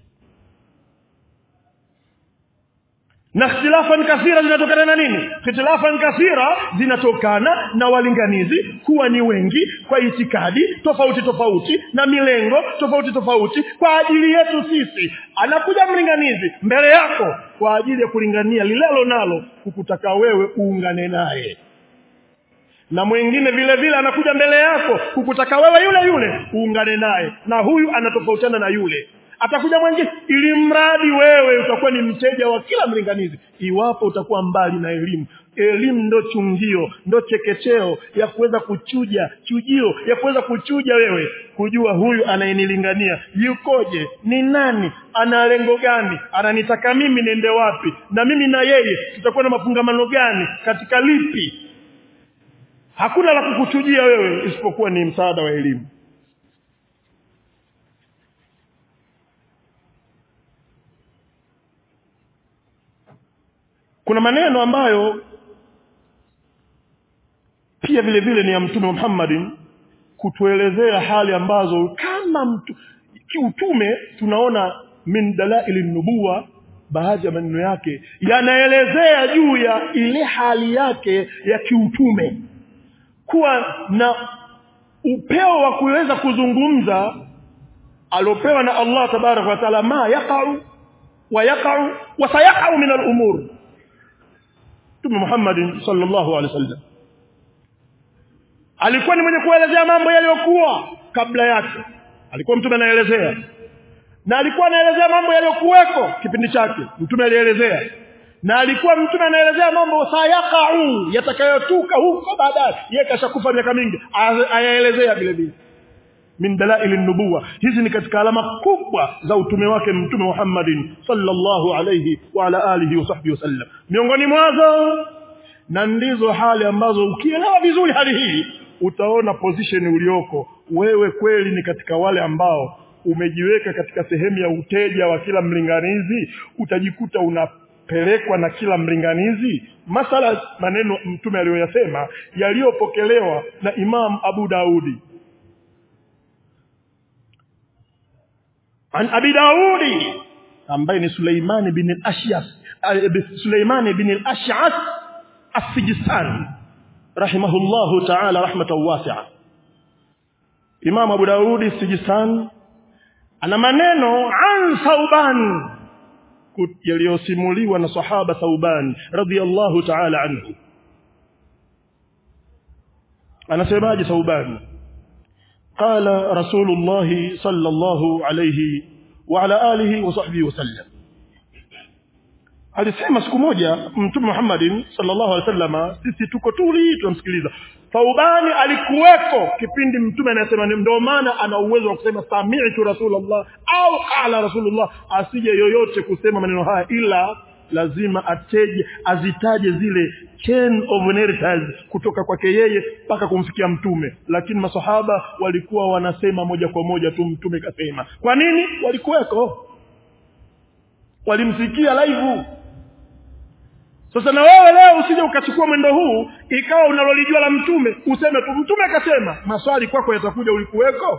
Na ikhtilafan kathira zinatokana na nini? Ikhtilafan kathira zinatokana na walinganizi kuwa ni wengi kwa itikadi tofauti na milengo tofauti kwa ajili yetu sisi. Anakuja mlinganizi mbele yako kwa ajili ya kulingania lilelo nalo kukutaka wewe uungane naye. Na mwingine vile vile anakuja mbele yako kukutaka wewe yule uungane naye, na huyu anatofautiana na yule. atakuja mwingine, ili mradi wewe utakuwa ni mteja wa kila mlinganizi. Iwapo utakuwa mbali na elimu, elimu ndo chungio, ndo chekecheo ya kuweza chujio ya kuweza kuchuja wewe, kujua huyu anayenilingania yukoje, ni nani, ana lengo gani, ananitaka mimi nende wapi, na mimi na yeye tutakuwa na mafungamano gani katika lipi. Hakuna la kukuchujia wewe isipokuwa ni msaada wa elimu. Kuna maneno ambayo pia vile vile ni ya Mtume Muhammadin kutuelezea hali ambazo kama mtu kiutume tunaona min dalail an-nubuwa, baadhi ya maneno yake yanaelezea juu ya ile hali yake ya kiutume, kuwa na upeo wa kuweza kuzungumza alopewa na Allah tabarak wa taala, ma yaqa'u wa sayaqa'u min al-umur. Mtume Muhammad sallallahu alaihi wasallam alikuwa ni mwenye kuelezea mambo yaliyokuwa kabla yake, alikuwa mtume anaelezea, na alikuwa anaelezea mambo yaliyokuweko kipindi chake, mtume alielezea, na alikuwa mtume anaelezea mambo sayaqa'u, yatakayotuka huko baadaye, yeye kashakufa miaka mingi, ayaelezea vile vile. Min dalail an-nubuwa, hizi ni katika alama kubwa za utume wake Mtume Muhammadin sallallahu alayhi wa ala alihi wa sahbihi wasallam. Miongoni mwazo, na ndizo hali ambazo ukielewa vizuri hali hii utaona position ulioko wewe kweli ni katika wale ambao umejiweka katika sehemu ya uteja wa kila mlinganizi, utajikuta unapelekwa na kila mlinganizi. Masala maneno mtume aliyoyasema yaliyopokelewa na Imam Abu Daudi an Abi Daudi, ambaye ni Suleiman bin al-Ash'as as-Sijistani rahimahullahu ta'ala rahmatan wasi'a. Imam Abu Daudi as-Sijistani ana maneno an Thauban yaliyosimuliwa na sahaba Thauban radhiyallahu ta'ala anhu. Anasemaje Thauban? قال رسول الله صلى الله عليه وعلى آله وصحبه وسلم. Alisema siku moja Mtume Muhammadin sallallahu alaihi wasallam, sisi tuko tuli tunamsikiliza. Faubani alikuweko kipindi Mtume anasema, ndio maana ana uwezo wa kusema sami'tu Rasulullah au qala Rasulullah, asije yoyote kusema maneno haya ila lazima azitaje zile chain of narratives kutoka kwake yeye mpaka kumfikia mtume. Lakini masahaba walikuwa wanasema moja kwa moja tu mtume kasema. Kwa nini? Walikuweko, walimsikia live. Sasa na wewe leo usije ukachukua mwendo huu ikawa unalolijua la mtume useme tu mtume akasema, maswali kwako yatakuja, ulikuweko?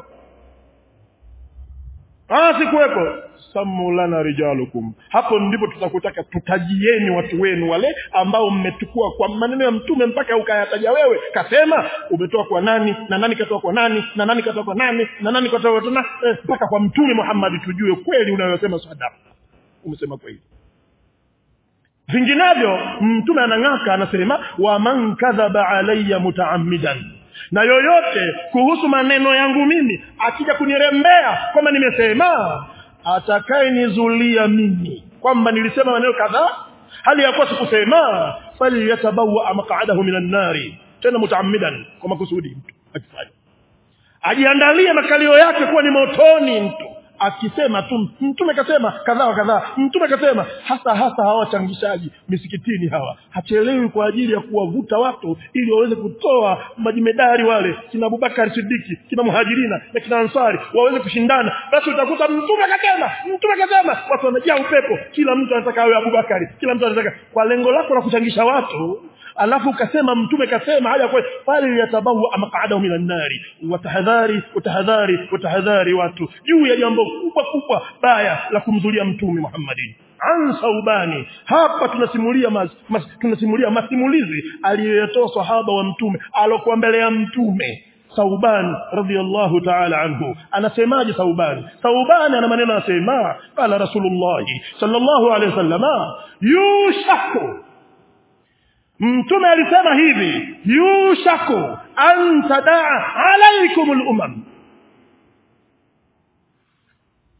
Sikuweko. Samulana rijalukum. Hapo ndipo tutakutaka tutajieni watu wenu wale ambao mmetukua kwa maneno ya mtume mpaka ukayataja wewe. Kasema umetoa kwa nani na nani katoa kwa nani na nani katoa kwa nani na nani katoa kwa nani, mpaka kwa mtume Muhammad tujue kweli unayosema sadaka umesema kweli. Vinginevyo mtume anang'aka anasema, wa man kadhaba alayya mutaammidan, na yoyote kuhusu maneno yangu mimi akija kunirembea kwamba nimesema, atakayenizulia mimi kwamba nilisema maneno kadhaa hali ya kuwa sikusema, fali yatabawa maq'adahu minan nari, tena mutaammidan, kwa makusudi. Mtu akifanya ajiandalie makalio yake kuwa ni motoni. Mtu akisema tu mtume kasema kadhaa kadhaa, mtume kasema, hasa hawa changishaji misikitini hawa hachelewi kwa ajili ya kuwavuta watu ili waweze kutoa majimedari wale kina Abubakar Siddiqi, kina Muhajirina na kina Ansari waweze kushindana. Basi utakuta mtume kasema watu wanajaa upepo, kila mtu anataka awe Abubakari, kila mtu anataka, kwa lengo lako la kuchangisha watu. Alafu ukasema mtume kasema haya kwa pale yatabawa maq'adahu minan nari. Watahadhari watu juu ya jambo kubwa baya la kumzulia mtume Muhammadin. Saubani hapa tunasimulia masimulizi aliyotoa sahaba wa mtume alokuwa mbele ya mtume. Sauban radhiyallahu ta'ala anhu anasemaje? Sauban ana maneno anasema, qala Rasulullah sallallahu alayhi wasallam, yushaku, mtume alisema hivi, yushaku an tadaa alaykum al-umam,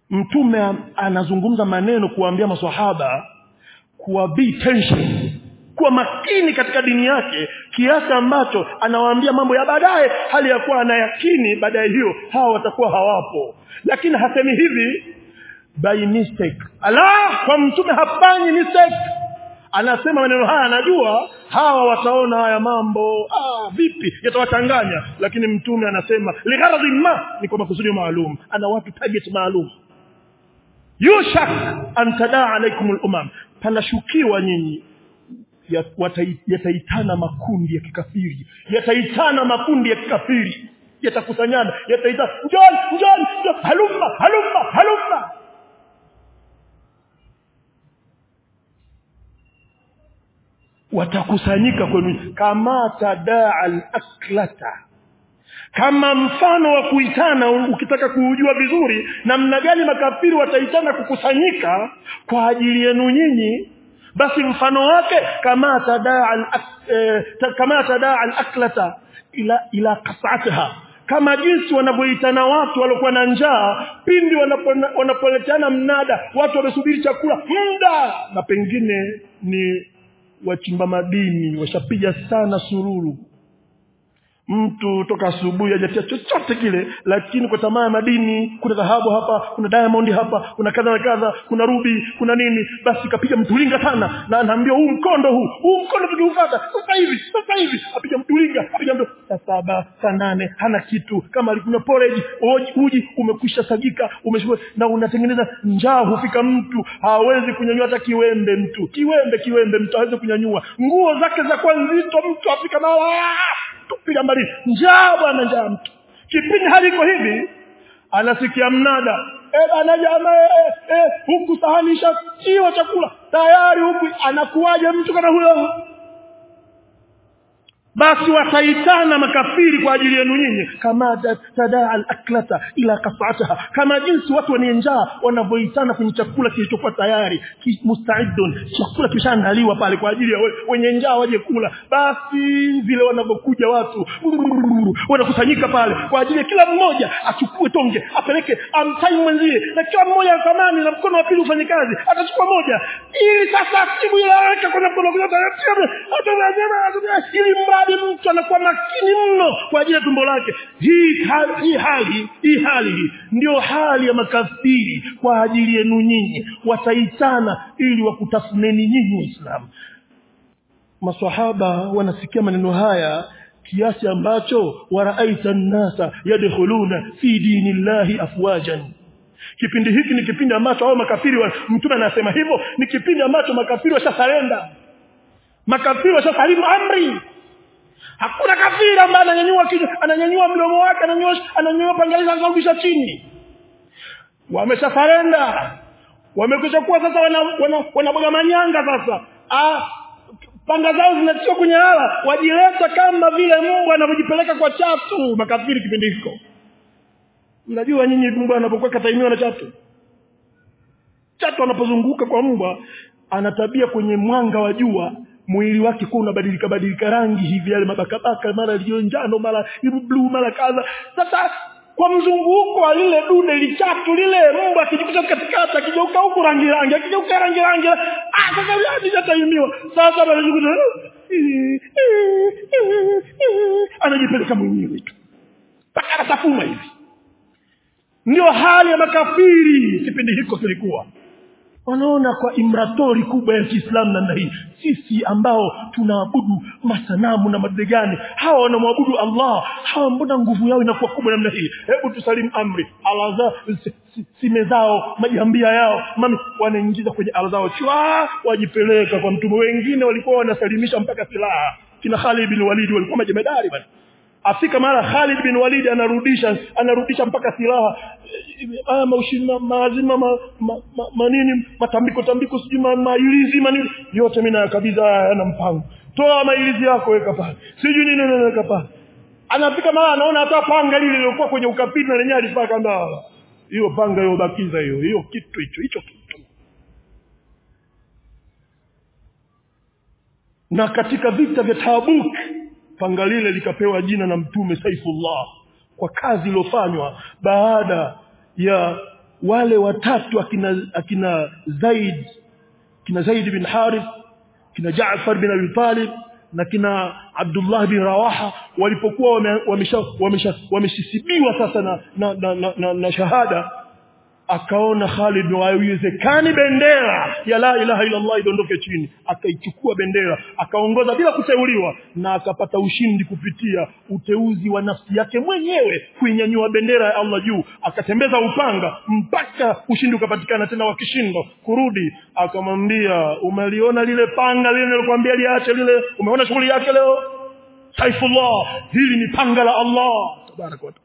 Mtume anazungumza maneno kuambia maswahaba kuwa be tension, kuwa makini katika dini yake, kiasi ambacho anawaambia mambo ya baadaye hali ya kuwa anayakini baadaye hiyo hawa watakuwa hawapo. Lakini hasemi hivi by mistake. Kwa Mtume hafanyi mistake. Anasema maneno haya anajua hawa wataona haya mambo vipi yatawachanganya, lakini Mtume anasema ligharadhi ma, ni kwa makusudi maalum, ana watu target maalum. Yushak an tadaa alaikumul umam, panashukiwa nyinyi yataitana makundi ya kikafiri, yatakusanyana, yataita njoni, halumma. Watakusanyika kwenu kama tadaa al-aklata, kama mfano wa kuitana. Ukitaka kuujua vizuri namna gani makafiri wataitana kukusanyika kwa ajili yenu nyinyi, basi mfano wake kama tadaa al-aklata ila qas'atha, kama jinsi wanavyoitana watu waliokuwa na njaa pindi wanapoletana mnada, watu wamesubiri chakula muda, na pengine ni wachimba madini washapiga sana sururu, mtu toka asubuhi hajatia chochote kile, lakini kwa tamaa ya madini, kuna dhahabu hapa, kuna diamond hapa, kuna kadha na kadha, kuna ruby, kuna nini, basi kapiga mtulinga sana, na anaambia huu mkondo tukiufuata sasa hivi apiga mtulinga, apiga mtu saa 7 saa 8 hana kitu, kama alikunywa porridge uji umekwisha sagika, umeshukua, na unatengeneza njaa. Hufika mtu hawezi kunyanyua hata kiwembe, mtu hawezi kunyanyua, nguo zake za kwa nzito, mtu afika na tupiga mbali, njaa mtu. Kipindi haliko hivi anasikia mnada, bana jamaa huku sahanisha kiwa chakula tayari, huku anakuaje mtu kama huyo? Basi wataitana makafiri kwa ajili yenu nyinyi kama tadaa al-aklata ila qas'ataha, kama jinsi watu wenye njaa wanavyoitana kwenye chakula kilichokuwa tayari musta'idun, chakula kishaandaliwa pale kwa ajili ya wenye njaa waje kula. Basi vile wanavyokuja watu wanakusanyika pale kwa ajili ya kila mmoja achukue tonge apeleke amtai mwenzie, na kila mmoja thamani na mkono wa pili ufanye kazi, atachukua moja ili sasa tibu ile aweka kwa mkono wake, ili mtu anakuwa makini mno kwa ajili ya tumbo lake. Hii hali ndio hali ya makafiri kwa ajili yenu nyinyi, wataitana ili wakutafuneni nyinyi Waislamu. Maswahaba wanasikia maneno haya kiasi ambacho waraaita an-nasa yadkhuluna fi dinillahi afwajan. Kipindi hiki ni kipindi ambacho hao makafiri Mtume anasema hivyo, ni kipindi ambacho makafiri washasarenda, makafiri washasalimu amri. Hakuna kafiri ambaye ananyanyua mdomo wake, ananyanyua pangaliza anarudisha chini. Wameshafarenda, wamekwisha kuwa sasa wanaboga manyanga sasa. Panga zao zinatiwa kwenye hala, wajileta kama vile mbwa anavyojipeleka kwa chatu. Makafiri kipindi hicho, mnajua nyinyi mbwa anapokuwa kataimiwa na chatu anapozunguka kwa mbwa, ana tabia kwenye mwanga wa jua mwili wake kwa unabadilika rangi hivi, yale mabakabaka, mara njano, mara blue, mara kadha. Sasa kwa mzunguko wa lile dude lichatu lile, mbwa akijikuta katikati, akigeuka huko rangi, akigeuka rangi, sasa yadi hataimiwa. Sasa anajikuta anajipeleka mwenyewe tu mpaka atafuma hivi. Ndio hali ya makafiri kipindi hicho kilikuwa. Wanaona kwa imratori kubwa ya Kiislamu namna hii, sisi ambao tunaabudu masanamu na madegani, hawa wanamwabudu Allah, hawa mbona nguvu yao inakuwa kubwa namna hii? Hebu tusalimu amri, alaza sime zao, majambia yao, mami wanaingiza kwenye alazao, wajipeleka kwa mtume. Wengine walikuwa wanasalimisha mpaka silaha. Kina Khalid bin Walid walikuwa majemedari bwana. Afika mara Khalid bin Walid anarudisha mpaka silaha, maazima manini, tambiko sijui mailizi manini, yote mimi nakabidha yana mpango. Toa mailizi yako weka pale, sijui nini weka pale. Anafika mara anaona hata panga lile lilokuwa kwenye ukapini na lenyewe alipaka ndala, hiyo panga hiyo bakiza hiyo kitu hicho. Na katika vita vya Tabuk, panga lile likapewa jina na Mtume Saifullah kwa kazi iliyofanywa baada ya wale watatu akina Zaid bin Harith, kina Jaafar bin Abi Talib na kina Abdullah bin Rawaha, walipokuwa wameshisibiwa sasa na shahada, akaona Khalid haiwezekani bendera ya la ilaha illa Allah idondoke chini, akaichukua bendera, akaongoza bila kuteuliwa, na akapata ushindi kupitia uteuzi wa nafsi yake mwenyewe kuinyanyua bendera ya Allah juu, akatembeza upanga mpaka ushindi ukapatikana tena wa kishindo. Kurudi akamwambia, umeliona lile panga lile nilikwambia liache lile, umeona shughuli yake leo? Saifullah, hili ni panga la Allah tabaraka wa taala.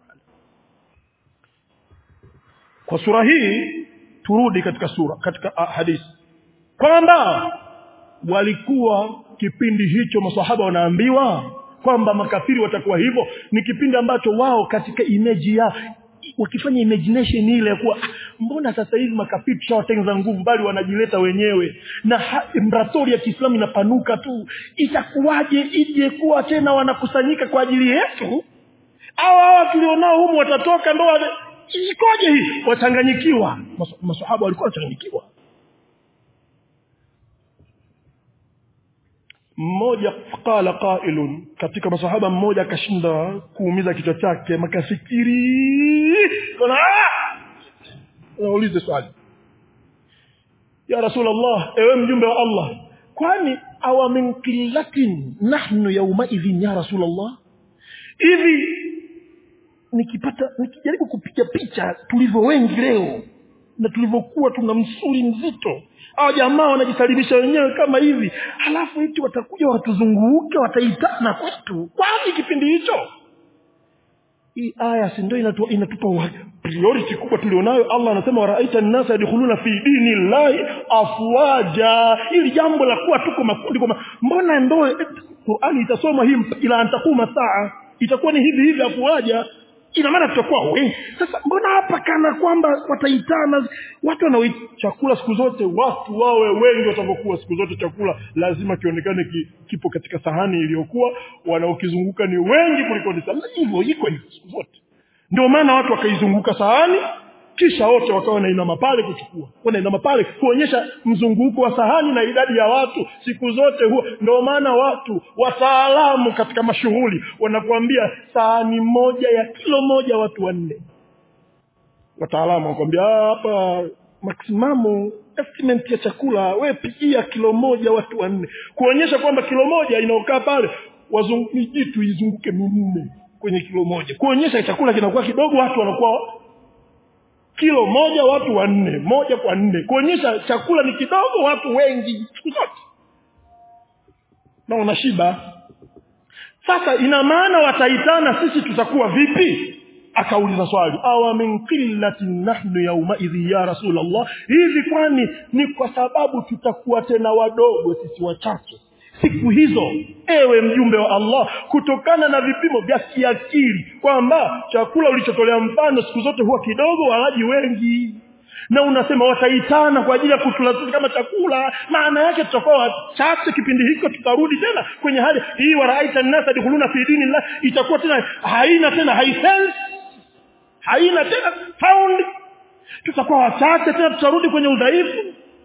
Kwa sura hii turudi katika hadithi kwamba walikuwa kipindi hicho maswahaba wanaambiwa kwamba makafiri watakuwa hivyo. Ni kipindi ambacho wao katika image ya wakifanya imagination ile ya kuwa mbona sasa hivi makafiri tushawatengeneza nguvu, bali wanajileta wenyewe na imperatori ya Kiislamu inapanuka tu, itakuwaje ije kuwa tena wanakusanyika kwa ajili yetu? Hawa tulionao humu watatoka ndo ikoje hii? Wachanganyikiwa. Maswahaba walikuwa wachanganyikiwa. Mmoja qala qailun, katika maswahaba mmoja akashinda kuumiza kichwa chake, makafikiri kana naulize swali, ya Rasulullah, ewe mjumbe wa Allah, kwani awa min qillatin nahnu yawma idhin ya Rasulullah? Hivi nikijaribu kupiga picha tulivyo wengi leo na tulivyokuwa tuna msuli mzito, hao jamaa wanajisalimisha wenyewe kama hivi, halafu eti watakuja watuzunguke, wataitana kwetu kwani kipindi hicho? Hii aya si ndio inatupa priority kubwa tulionayo? Allah anasema waraita an-nasa yadkhuluna fi dinillahi afwaja. Ili jambo la kuwa tuko makundi, mbona ndio Qur'ani itasoma hii ila antakuma saa itakuwa ni hivi afwaja, ina maana tutakuwa wengi. Sasa mbona hapa kana kwamba wataitana watu na chakula siku zote, watu wawe wengi watakokuwa siku zote, chakula lazima kionekane kipo katika sahani iliyokuwa wanaokizunguka ni wengi kuliko ni sahani. Hivyo iko hivyo siku zote. Ndio maana watu wakaizunguka sahani, kisha wote wakawa na inama pale kuchukua, wanainama pale kuonyesha mzunguko wa sahani na idadi ya watu siku zote huo. Ndio maana watu wataalamu katika mashughuli wanakuambia sahani moja ya kilo moja watu 4. Wataalamu wanakuambia hapa maximum estimate ya chakula wewe pigia kilo moja watu 4, kuonyesha kwamba kilo moja inaokaa pale wazungukitu izunguke 4 kwenye kilo moja, kuonyesha chakula kinakuwa kidogo, watu wanakuwa kilo moja watu 4, 1 kwa 4, kuonyesha chakula ni kidogo, watu wengi siku zote na unashiba. Sasa ina maana wataitana, sisi tutakuwa vipi? Akauliza swali, awa min qillatin nahnu yawma idhi ya Rasulullah, hivi kwani ni kwa sababu tutakuwa tena wadogo sisi wachache siku hizo, ewe mjumbe wa Allah, kutokana na vipimo vya kiakili kwamba chakula ulichotolea mfano siku zote huwa kidogo, walaji wengi, na unasema wataitana kwa ajili ya kutulazimisha kama chakula, maana yake tutakuwa wachache kipindi hicho, tutarudi tena kwenye hali hii waraita an-nasa yadkhuluna fi dinillah, itakuwa tena haina tena sound, tutakuwa wachache tena, tutarudi kwenye udhaifu.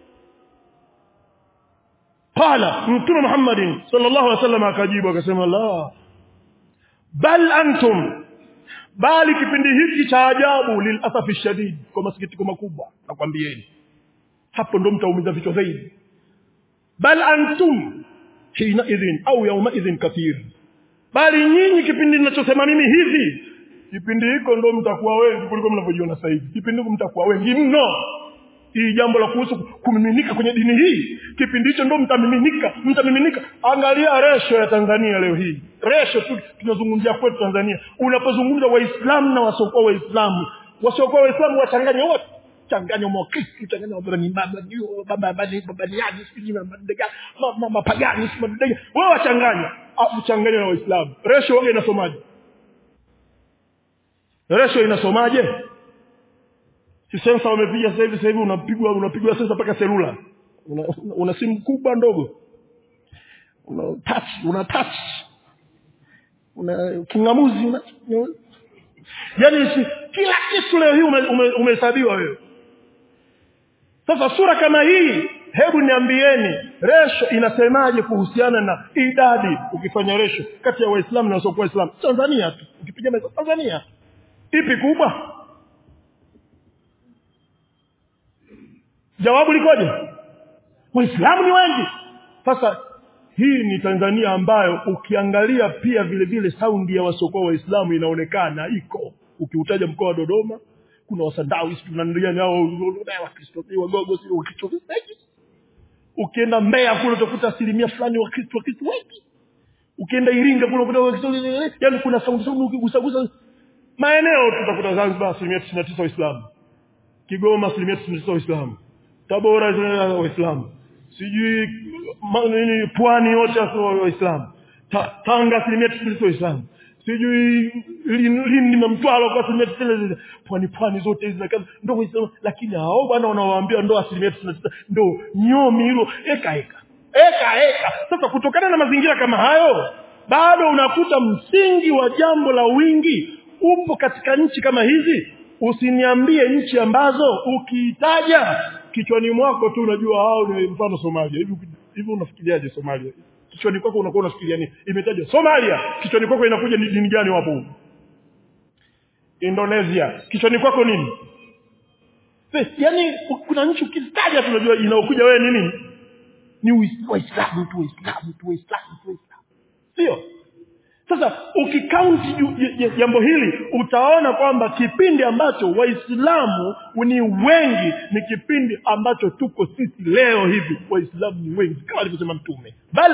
Qala Mtume Muhammadin sallallahu alaihi wasallam akajibu akasema, la bal antum, bali kipindi hiki cha ajabu, lilasafi shadid, kwa masikitiko makubwa nakwambieni, hapo ndo mtaumiza vichwa zaidi. Bal antum hina idhin au yawma idhin kathir, bali nyinyi kipindi ninachosema mimi hivi, kipindi hiko ndo mtakuwa wengi kuliko mnavyojiona sasa hivi. Kipindi hiko mtakuwa wengi mno. Hii jambo la kuhusu kumiminika kwenye dini hii, kipindi hicho ndo mtamiminika. Angalia ratio ya Tanzania leo hii, ratio tu tunazungumzia kwetu Tanzania. Unapozungumza Waislamu na wasiokuwa Waislamu wachanganya wote, changanya Mkristo, changanya mapagani, wao wachanganya, afu changanya na Waislamu. Ratio wao inasomaje? Ratio inasomaje? Sensa wamepiga sasa hivi unapigwa sensa mpaka selula. Una simu kubwa ndogo, una touch, una kingamuzi, yani kila kitu leo hii umehesabiwa wewe. Sasa sura kama hii, hebu niambieni, resho inasemaje kuhusiana na idadi ukifanya resho kati ya Waislamu na wasiokuwa Waislamu? Tanzania tu, ukipiga meza Tanzania ipi kubwa? Jawabu likoje? Waislamu ni wengi. Sasa hii ni Tanzania ambayo ukiangalia pia vile vile saundi ya wasiokuwa Waislamu inaonekana iko. Ukiutaja mkoa wa Dodoma kuna Wasandawi, tunandiani hao Wakristo, Wagogo, sio Wakristo wengi. Ukienda Mbeya kule utakuta asilimia fulani Wakristo wengi. Ukienda Iringa kule utakuta Wakristo, yaani kuna saundi ukigusa maeneo tutakuta Zanzibar asilimia 99 Waislamu, Kigoma asilimia 99 Waislamu, Tabora asilimia Waislamu, sijui nini Pwani yote Waislamu, Tanga asilimia 99 Waislamu, sijui Lindi na Mtwara kwa asilimia 99, pwani zote hizi ndio Waislamu. Lakini hao bwana wanawaambia ndio asilimia 99, ndio nyomi hilo eka. Sasa kutokana na mazingira kama hayo, bado unakuta msingi wa jambo la wingi upo katika nchi kama hizi. Usiniambie nchi ambazo ukiitaja kichwani mwako tu unajua hao ni mfano Somalia. Hivi unafikiriaje Somalia? Kichwani kwako unakuwa unafikiria nini? Imetaja Somalia, kichwani kwako inakuja dini gani wapo? Indonesia, kichwani kwako nini? Yaani kuna nchi ukitaja tunajua inaokuja wewe nini? Ni Waislamu tu. Sio? Sasa ukikaunti jambo hili utaona kwamba kipindi ambacho Waislamu ni wengi ni kipindi ambacho tuko sisi leo hivi. Waislamu ni wengi kama alivyosema Mtume, bal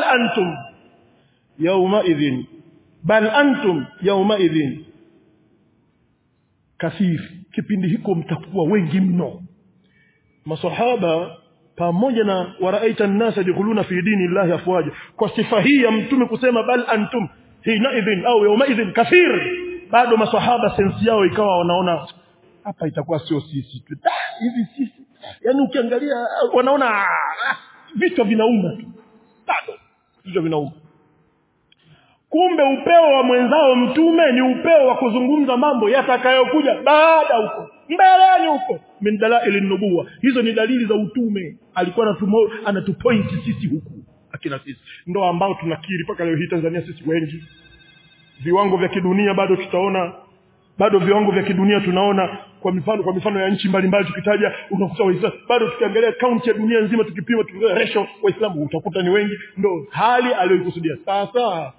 antum yawma idhin kathir. Kipindi hiko mtakuwa wengi mno. Masahaba pamoja na waraaita an-nasa yadkhuluna fi dinillahi afwaja, kwa sifa hii ya Mtume kusema bal antum hina idhin au yawma idhin kathir, bado maswahaba sensi yao ikawa wanaona hapa itakuwa sio sisi tu hivi sisi. Yaani ukiangalia wanaona vitu vinauma tu, bado vitu vinauma. Kumbe upeo wa mwenzao Mtume ni upeo wa kuzungumza mambo yatakayokuja baada huko mbeleni huko, min dalail nubuwa. Hizo ni dalili za utume. Alikuwa anatupoint sisi huku, akina sisi ndio ambao tunakiri mpaka leo hii Tanzania sisi wengi. Viwango vya kidunia bado tutaona, bado viwango vya kidunia tunaona kwa mifano ya nchi mbalimbali tukitaja unakuta Waislamu. Bado tukiangalia kaunti ya dunia nzima tukipima ratio Waislamu utakuta ni wengi. Ndio hali aliyokusudia. Sasa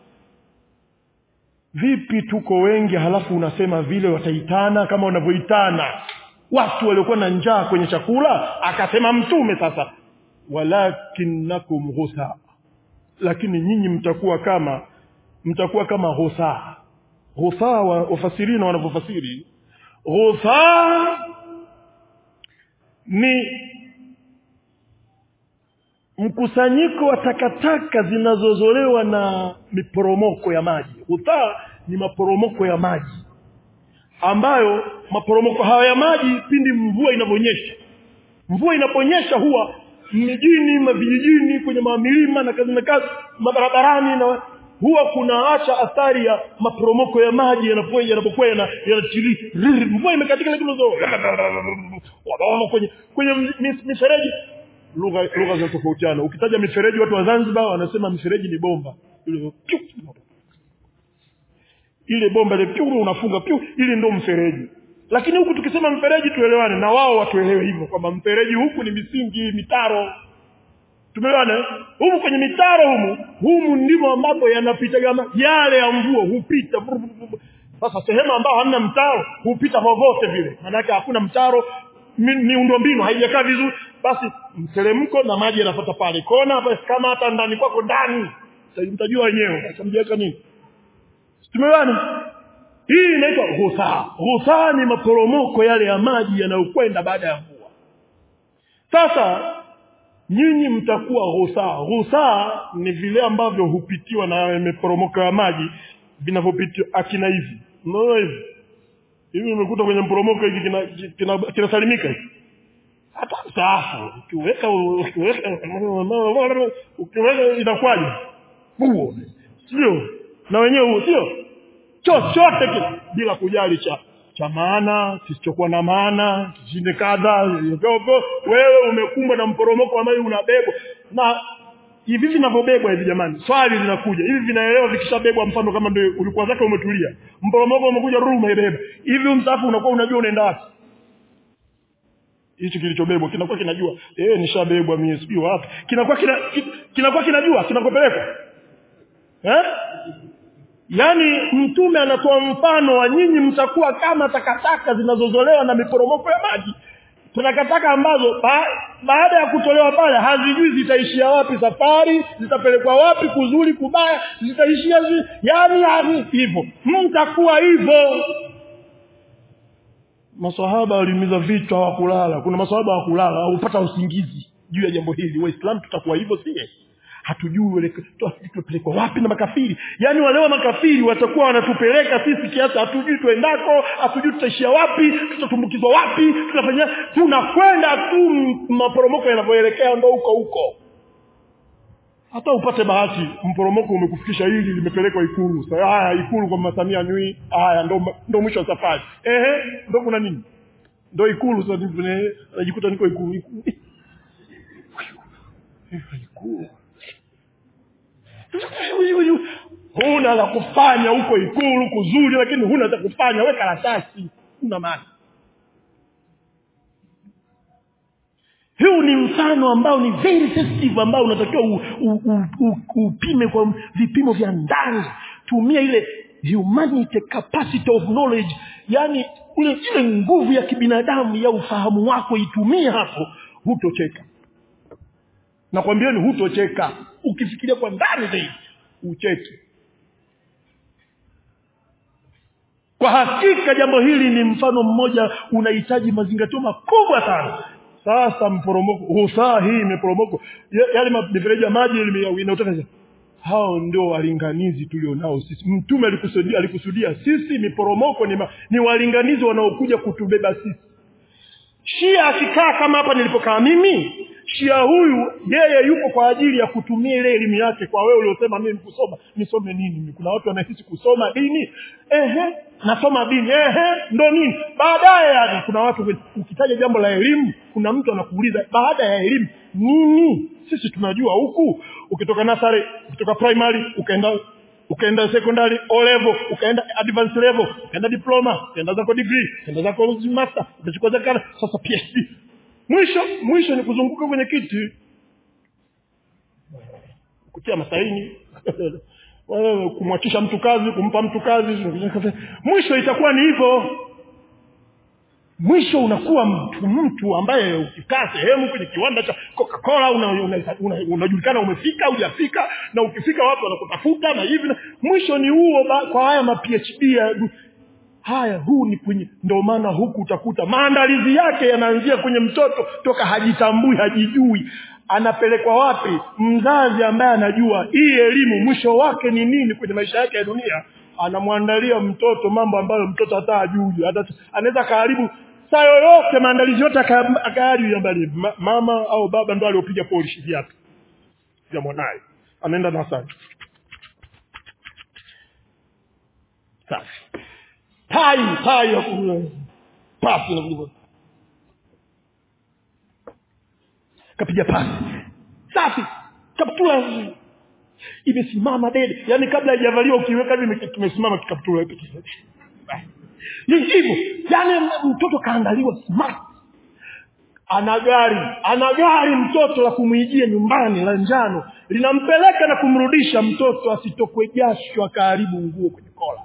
vipi tuko wengi halafu unasema vile wataitana kama wanavyoitana watu waliokuwa na njaa kwenye chakula? Akasema Mtume sasa walakinnakum ghusa, lakini nyinyi mtakuwa kama ghusa. Ghusa wafasirina wanapofasiri ghusa ni mkusanyiko wa takataka zinazozolewa na miporomoko ya maji. Ghusa ni maporomoko ya maji ambayo maporomoko haya ya maji pindi mvua inaponyesha huwa mijini, mavijijini, kwenye milima na kazi mabarabarani, na huwa kunaacha athari ya maporomoko ya maji yanapokuwa yanatili. Mvua imekatika lakini kwenye mifereji. Lugha za tofautiana. Ukitaja mifereji watu wa Zanzibar wanasema mifereji ni bomba. Ile bomba ile unafunga ili ndio mfereji. Lakini huku tukisema mfereji tuelewane na wao watuelewe hivyo kwamba mfereji huku ni misingi, mitaro. Tumeelewana? Humu kwenye mitaro humu ndimo ambapo yanapita yale ya mvua hupita. Sasa sehemu ambayo hamna mtaro hupita vovote vile. Maana yake hakuna mtaro, miundombinu haijakaa vizuri, basi mteremko na maji yanafuata pale kona. Basi kama hata ndani kwako ndani mtajua wenyewe mtamjeka nini. Tumeelewana? Hii inaitwa ghusa. Ghusa ni maporomoko yale ya maji yanayokwenda baada ya mvua. Sasa nyinyi mtakuwa ghusa. Ghusa ni vile ambavyo hupitiwa na maporomoko ya maji vinavyopitia akina hivi. Unaona hivi umekuta kwenye mporomoko hiki kinasalimika hivi. Hata safu ukiweka inakuwaje? Buo. Sio? Na wenyewe sio chochote kile bila kujali cha maana, kisichokuwa na maana, kishinde kadha, wewe umekumbwa na mporomoko ambao unabebwa. Na hivi vinavyobebwa hivi jamani, swali linakuja, hivi vinaelewa vikishabebwa, mfano kama ndio ulikuwa zake umetulia, mporomoko umekuja ruru umebeba, hivi msafu unakuwa unajua unaenda wapi? Hicho kilichobebwa kinakuwa kinajua nishabebwa mimi sijui wapi, kinakuwa kinajua kinakopeleka. Yaani mtume anatoa mfano wa nyinyi mtakuwa kama takataka zinazozolewa na miporomoko ya maji. Takataka ambazo baada ya kutolewa pale hazijui zitaishia wapi safari, zitapelekwa wapi, kuzuri kubaya, zitaishia yani hivyo. Mtakuwa hivyo. Maswahaba walimiza vitu hawakulala. Kuna maswahaba hawakulala au upata usingizi juu ya jambo hili. Waislamu tutakuwa hivyo sisi. Hatujui tupelekwa wapi na makafiri. Yaani wale wa makafiri watakuwa wanatupeleka sisi kiasi hatujui tuendako, hatujui tutaishia wapi, tutatumbukizwa wapi, tutafanya, tunakwenda tu maporomoko yanapoelekea ndo huko. Hata upate bahati mporomoko umekufikisha hili limepelekwa Ikulu. Sasa Ikulu kwa Samia Nyui, ndo mwisho wa safari. Ndo kuna nini? Ndo Ikulu sasa najikuta niko Ikulu. Ikulu. Huna la kufanya huko Ikulu kuzuri, lakini huna cha kufanya, weka karatasi, huna maana. Huu ni mfano ambao ni very sensitive, ambao unatakiwa upime kwa vipimo vya ndani. Tumia ile humanity capacity of knowledge, yani ile nguvu ya kibinadamu ya ufahamu wako, itumie hapo, hutocheka. Nakwambieni hutocheka. Ukifikiria kwa ndani zaidi ucheki. Kwa hakika jambo hili ni mfano mmoja unahitaji mazingatio makubwa sana. Sasa mporomoko, hii imeporomoko. Yale mifereji ya maji inaotaka. Hao ndio walinganizi tulionao sisi. Mtume alikusudia sisi miporomoko ni walinganizi wanaokuja kutubeba sisi. Shia akikaa kama hapa nilipokaa mimi, Shia huyu yeye yupo kwa ajili ya kutumia ile elimu yake kwa wewe uliosema mimi kusoma, nisome nini? Kuna watu wanahisi kusoma dini. Nasoma dini. Ndo nini? Baadaye yani kuna watu ukitaja jambo la elimu, kuna mtu anakuuliza baada ya elimu nini? Sisi tunajua huku ukitoka nasari, ukitoka primary, ukaenda secondary, O level, ukaenda advanced level, ukaenda diploma, ukaenda zako degree, ukaenda zako master, utachukua zako sasa PhD. Mwisho ni kuzunguka kwenye kiti kutia masaini wewe kumwachisha mtu kazi, kumpa mtu kazi. Mwisho itakuwa ni hivyo. Mwisho unakuwa mtu ambaye ukikaa sehemu kwenye kiwanda cha Coca-Cola unajulikana umefika au hujafika, na ukifika watu wanakutafuta na hivi. Mwisho ni huo kwa haya ma-PhD haya. Huu ni kwenye, ndio maana huku utakuta maandalizi yake yanaanzia kwenye mtoto toka hajitambui, hajijui anapelekwa wapi. Mzazi ambaye anajua hii elimu mwisho wake ni nini kwenye maisha yake ya dunia, anamwandalia mtoto mambo ambayo mtoto hata hajui. Anaweza karibu saa yoyote maandalizi yote akaharibu mbali. Mama au baba ndo aliopiga polish viatu vya mwanae, anaenda na sasa safi tai ya pasi na kuliwa kapiga pasi safi, kaptula imesimama dede, yani kabla haijavaliwa ukiweka hivi kimesimama kikaptula hivi. Ni hivyo, yani mtoto kaandaliwa smart. Ana gari mtoto la kumuijia nyumbani la njano, linampeleka na kumrudisha mtoto asitokwe jasho akaharibu nguo kwenye kola.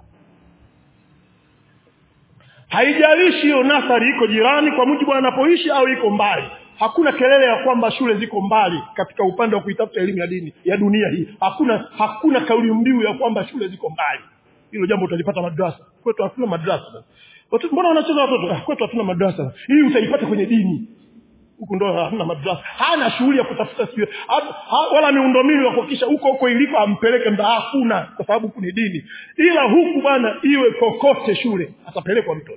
Haijalishi hiyo nasari iko jirani kwa mujibu anapoishi au iko mbali. Hakuna kelele ya kwamba shule ziko mbali katika upande wa kuitafuta elimu ya dini ya dunia hii. Hakuna kauli mbiu ya kwamba shule ziko mbali. Hilo jambo utalipata madrasa. Kwetu hatuna madrasa. Watu mbona wanacheza watoto? Kwetu hatuna madrasa. Hii utaipata kwenye dini. Huko ndo hatuna madrasa. Hana shughuli ya kutafuta sio wala miundombinu ya kuhakikisha huko iliko ampeleke mda, hakuna, kwa sababu kuna dini. Ila huku bwana iwe kokote shule atapelekwa mtoto.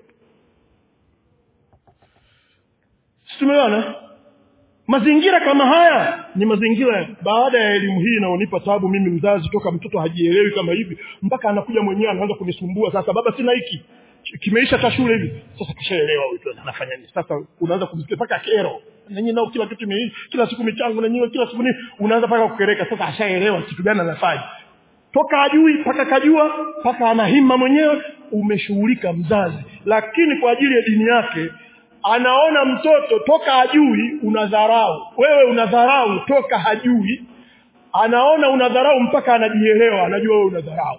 Tumeona mazingira kama haya ni mazingira baada ya elimu hii inaonipa taabu mimi mzazi, toka mtoto hajielewi kama hivi mpaka anakuja mwenyewe anaanza kunisumbua. Sasa baba sina hiki, kimeisha cha shule hivi sasa kishaelewa huyu anafanya nini. Sasa unaanza kumsikia paka kero na nyinyi nao kila kitu kila siku michango na nyinyi kila siku ni unaanza paka kukereka. Sasa ashaelewa kitu gani anafanya toka ajui paka kajua paka anahima mwenyewe. Umeshughulika mzazi, lakini kwa ajili ya dini yake anaona mtoto toka ajui unadharau. Wewe unadharau toka hajui, anaona unadharau mpaka anajielewa, anajua wewe unadharau.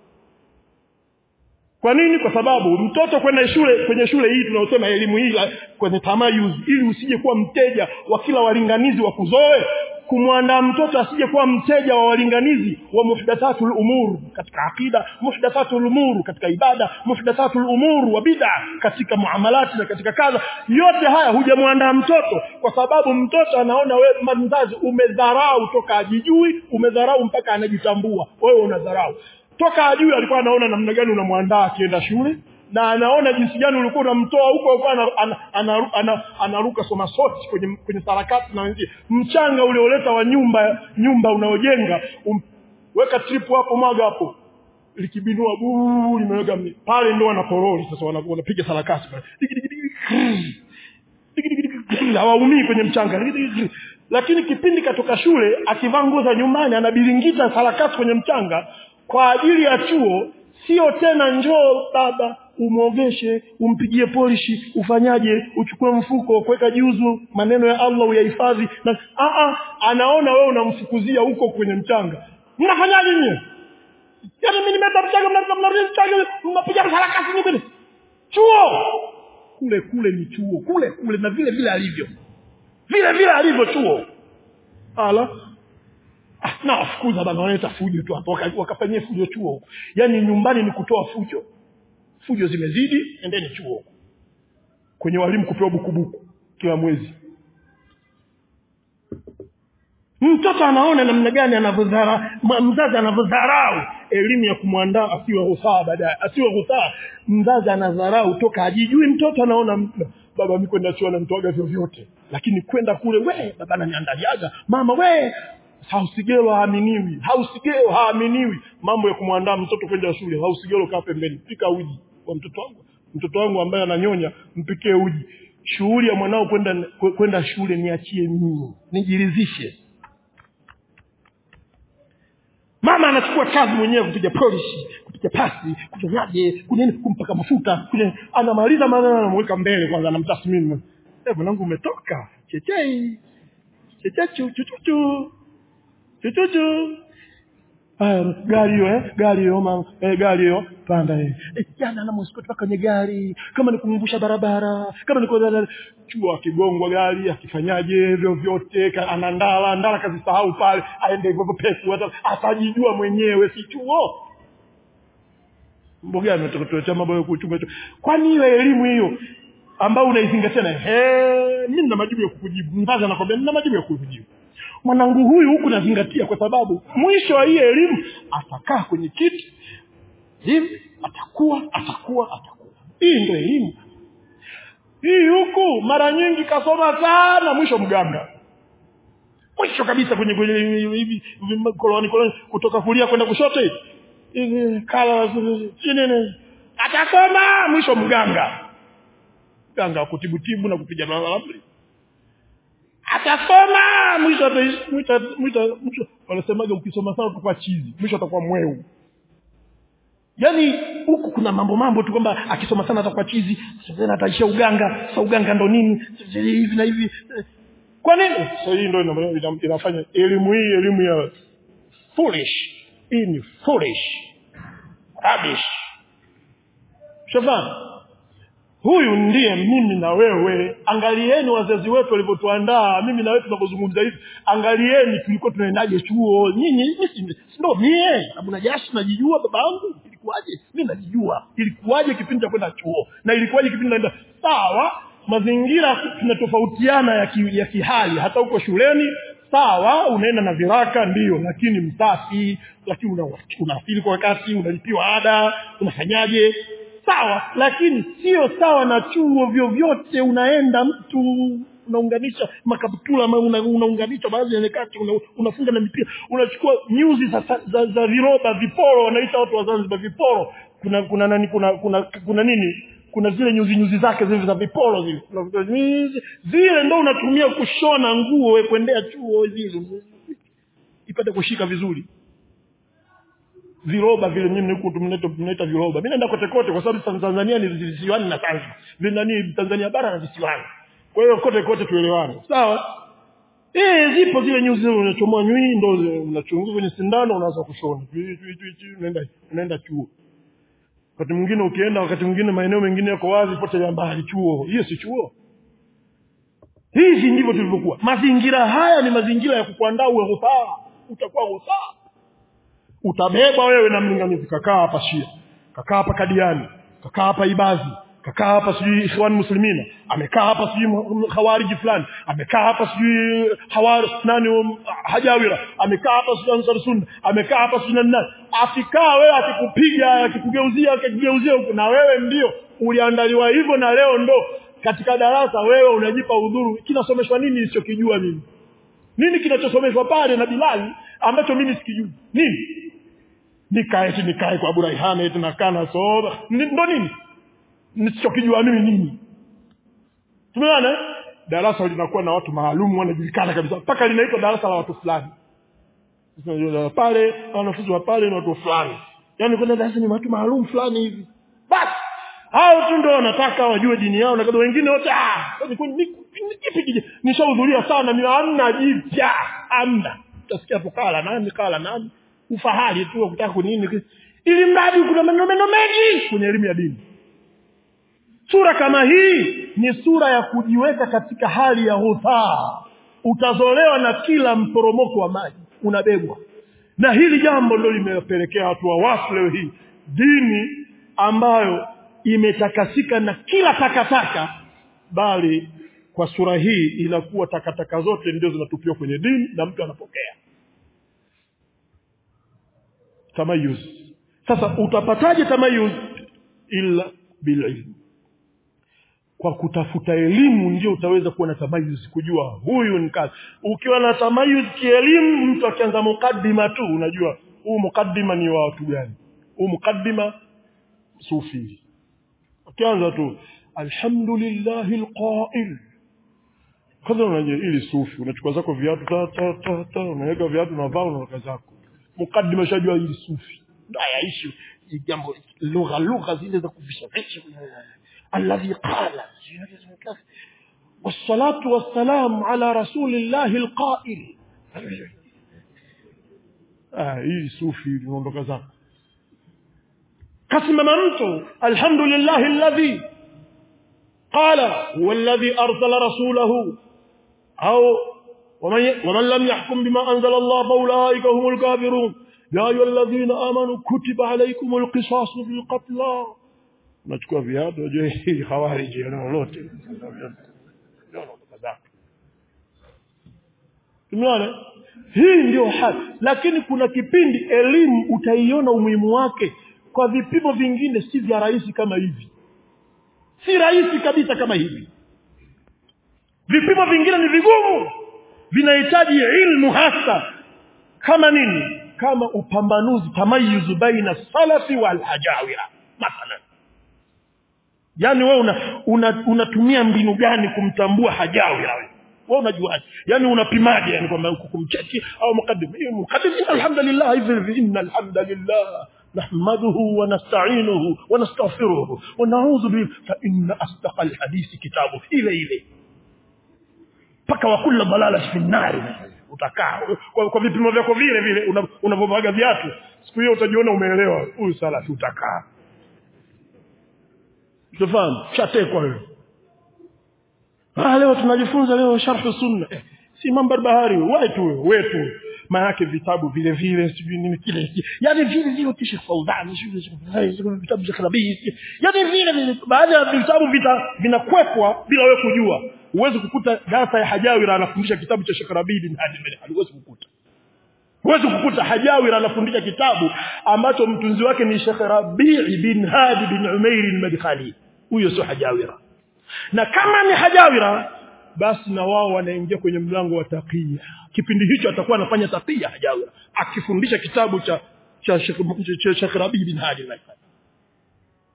Kwa nini? Kwa sababu mtoto kwenda shule, kwenye shule hii tunasema elimu hii kwenye tamayuz, ili usije kuwa mteja wa kila walinganizi wa kuzoe, kumwandaa mtoto asije kuwa mteja wa walinganizi wa muhdathatul umur katika akida, muhdathatul umur katika ibada, muhdathatul umur wa bid'a katika muamalati na katika kaza. Yote haya hujamwandaa mtoto, kwa sababu mtoto anaona wewe mzazi umedharau toka ajijui, umedharau mpaka anajitambua wewe unadharau. Toka ajui alikuwa anaona namna gani unamwandaa akienda shule, na anaona jinsi gani ulikuwa unamtoa huko kwa anaruka soma soti kwenye sarakati na wenzie. Mchanga ule uleta wa nyumba unaojenga, weka trip hapo, mwaga hapo, likibinua buu limeweka pale, ndio wanaporoli sasa, wanapiga sarakati pale, hawaumii kwenye mchanga. Lakini kipindi katoka shule akivaa nguo za nyumbani anabiringita sarakati kwenye mchanga kwa ajili ya chuo. Sio tena njoo baba umuogeshe, umpigie polishi, ufanyaje, uchukue mfuko, kuweka juzu, maneno ya Allah uyahifadhi. Na anaona wewe unamfukuzia huko kwenye mchanga. Mnafanyaje nyinyi? Yaani mimi nimeenda mchanga, mnapiga sarakasi nini? Chuo kule ni chuo, kule na vile alivyo. Vile alivyo chuo. Na wafukuza baba, wanaleta fujo tu hapo, wakafanyia fujo chuo. Yaani nyumbani ni kutoa fujo. Fujo zimezidi, endeni chuo. Kwenye walimu kupewa bukubuku kila mwezi. Mtoto anaona namna gani mzazi anavyodharau elimu ya kumwandaa asiwe rufaa baadaye, asiwe rufaa. Mzazi anadharau toka ajijui. Mtoto anaona baba mimi kwenda chuo anamtoaga vyovyote, lakini kwenda kule baba ananiandaliaga, mama Hausigelo haaminiwi. Mambo ya kumwandaa mtoto kwenda shule, Hausigelo kaa pembeni, pika uji kwa mtoto wangu ambaye ananyonya, mpikie uji. Shughuli ya mwanao kwenda shule niachie mimi, nijiridhishe. Mama anachukua kazi mwenyewe, kupiga polishi, kupiga pasi, kufanyaje, kumpaka mafuta, anamaliza maana anamweka mbele kwanza, anamtathmini. Mwanangu umetoka, chechei, chuchu. Gari hiyo panda jana na msikoti paka kwenye gari, kama ni kumvusha barabara, kama ni kwa chuo akigongwa gari akifanyaje vyovyote, anandala kazisahau pale, aende hivyo peku, atajijua mwenyewe, si chuo. Mboga ametoka mambo ya kuchunga. Kwani ile elimu hiyo ambao unaizingatia na mimi nina majibu ya kukujibu. Mzazi anakwambia nina majibu ya kukujibu. Mwanangu huyu huku nazingatia, kwa sababu mwisho wa hii elimu atakaa kwenye kiti hivi, atakuwa. Hii ndio elimu. Hii huku mara nyingi kasoma sana, mwisho mganga. Mwisho kabisa kwenye hivi koloni kutoka kulia kwenda kushoto hivi. Kala nini? Atakoma mwisho mganga. Mganga kutibu na kupiga malamri. Atasoma mwisho wanasemaga ukisoma sana utakuwa chizi, mwisho atakuwa mweu. Yaani huku kuna mambo tu kwamba akisoma sana atakuwa chizi, sasa ataishia uganga. Sasa uganga ndo nini? Hivi na hivi. Kwa nini? Sasa hii ndio inafanya elimu ya foolish. Hii ni foolish. Rubbish. Shafana. Huyu ndiye mimi na wewe. Angalieni wazazi wetu walivyotuandaa mimi na wewe tunapozungumza hivi. Angalieni tulikuwa tunaendaje chuo. Nyinyi ndio mie. Abu Najashi najijua babangu. Ilikuwaje? Mimi najijua. Ilikuwaje kipindi cha kwenda chuo? Na ilikuwaje kipindi naenda? Sawa, mazingira tunatofautiana ya kihali hata huko shuleni. Sawa, unaenda na viraka ndio, lakini msafi, lakini unafili kwa wakati, unalipiwa ada, unafanyaje? Sawa, lakini sio sawa na chuo vyovyote. Unaenda mtu unaunganisha makaputula, unaunganisha baadhi ya nyakati, unafunga na mipira, unachukua nyuzi za viroba, viporo, wanaita watu wa Zanzibar viporo, kuna nini, kuna zile nyuzi zake zile za vipolo zile ndio unatumia kushona nguo wewe kwendea chuo zile ipate kushika vizuri. Viroba vile mimi tunaita viroba. Mimi naenda kote kote kwa sababu Tanzania ni visiwani na Zanzibar. Nani Tanzania bara na visiwani. Kwa hiyo kote kote tuelewane. Sawa? Zipo zile nyuzi unachomoa nyui ndio unachunguza kwenye sindano unaanza kushona. Unaenda chuo. Wakati mwingine ukienda, wakati mwingine maeneo mengine yako wazi pote ya mbali chuo. Hiyo si chuo. Hizi ndivyo tulivyokuwa. Mazingira haya ni mazingira ya kukuandaa uwe rufaa. Utakuwa rufaa. Utabeba wewe na mlinganizi, kakaa hapa Shia, kakaa hapa Kadiani, kakaa hapa Ibazi, kakaa hapa sijui Ikhwan Muslimina, amekaa hapa sijui Khawariji fulani, amekaa hapa sijui Hajawira, amekaa hapa sijui Ansar Sunna, amekaa hapa sijui nani. Akikaa wewe akikupiga, akikugeuzia huko, na wewe ndio uliandaliwa hivyo, na leo ndo katika darasa wewe unajipa udhuru. Kinasomeshwa nini nisichokijua mimi? Nini kinachosomeshwa pale na Bilali ambacho mimi sikijui? Nini? Nikae kwa Abu Raihan eti nakana soda. Ndo nini? Nisichokijua mimi nini? Tumeona darasa linakuwa na watu maalum wanajulikana kabisa. Mpaka linaitwa darasa la watu fulani. Sasa pale wanafunzi wa pale ni watu fulani. Yaani kuna darasa ni watu maalum fulani hivi. Basi hao tu ndio wanataka wajue dini yao, na wengine wote nishahudhuria sana, mimi hamna jipya, hamna. Utasikia tukala nani ufahari tu ukitaka kunini, ili mradi kuna maneno mengi kwenye elimu ya dini. Sura kama hii ni sura ya kujiweka katika hali ya hufaa. Utazolewa na kila mporomoko wa maji, unabebwa. Na hili jambo ndio limepelekea watu wa wafu leo hii dini ambayo imetakasika na kila takataka, bali kwa sura hii inakuwa takataka zote ndio zinatupiwa kwenye dini na mtu anapokea. Tamayuz. Sasa utapataje tamayuz? Illa bililm. Kwa kutafuta elimu ndio utaweza kuwa na tamayuz, kujua huyu ni kazi. Ukiwa na tamayuz kielimu, mtu akianza mukaddima tu unajua huu mukaddima ni wa watu gani. Huu mukaddima sufi. Akianza tu alhamdulillahil qail, kwanza unajua ili sufi, unachukua zako viatu unaweka viatu na vao na zako. Mukaddima shajua ili sufi. Ndio yaishi jambo lugha zile za kuvishawisha. Alladhi qala wassalatu wassalamu ala rasulillahil qail. Hii sufi unaondoka zako. Kasimama mtu alhamdulillahi alladhi qala huwa alladhi arsala rasulahu au waman lam yahkum bima anzala Allah fa ulaika humul kafirun ya ayyuhalladhina amanu kutiba alaykumul qisasu fil qatl. Unachukua viatu unajua hii Khawariji lolote tumeona. Hii ndio haki. Lakini kuna kipindi elimu utaiona umuhimu wake kwa vipimo vingine si vya rahisi kama hivi. Si rahisi kabisa kama hivi. Vipimo vingine ni vigumu, vinahitaji ilmu hasa. Kama nini? Kama upambanuzi, tamayuzu baina salafi wal hajawira mathalan. Yaani wewe unatumia mbinu gani kumtambua hajawira wewe? Wewe unajuaje? Yaani unapimaje yani kwamba kumcheki au mukaddim? Alhamdulillah, hivi innal hamdalillah نحمده ونستعينه ونستغفره ونعوذ به فإن أصدق الحديث كتابه إليه paka wa kula balala fi nnari. Utakaa kwa vipimo vyako vile unavovaga viatu, siku hiyo utajiona umeelewa huyu salafi. Utakaa tufahamu chatekwa wewe. Leo tunajifunza leo sharh sunna, si mambo bahari wetu maana yake vitabu vile sijui nini kile, yani vile Sheikh Fauzan sijui vitabu vya Karabi, yani vile baadhi ya vitabu vinakwekwa bila wewe kujua. Uweze kukuta darasa ya Hajawira anafundisha kitabu cha Sheikh Rabi bin Hadi bin Huwezi kukuta Hajawira anafundisha kitabu ambacho mtunzi wake ni Sheikh Rabi bin Hadi bin Umair al-Madkhali. Huyo sio Hajawira. Na kama ni Hajawira, basi na wao wanaingia kwenye mlango wa taqiyya. Kipindi hicho atakuwa anafanya taqiyya Hajawira, akifundisha kitabu cha Sheikh Rabi bin Hadi al-Madkhali.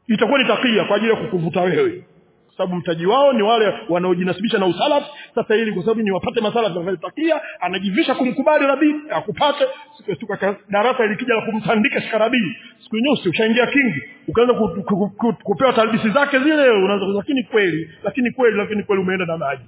itakuwa ni takia kwa ajili ya kukuvuta wewe, sababu mtaji wao ni wale wanaojinasibisha na usalaf. Sasa ili kwa sababu ni wapate masala za takia, anajivisha kumkubali rabii akupate. Siku darasa likija la kumtandika shikarabii, siku nyusi ushaingia kingi, ukaanza kupewa talbisi zake zile, unaanza lakini kweli umeenda na maji.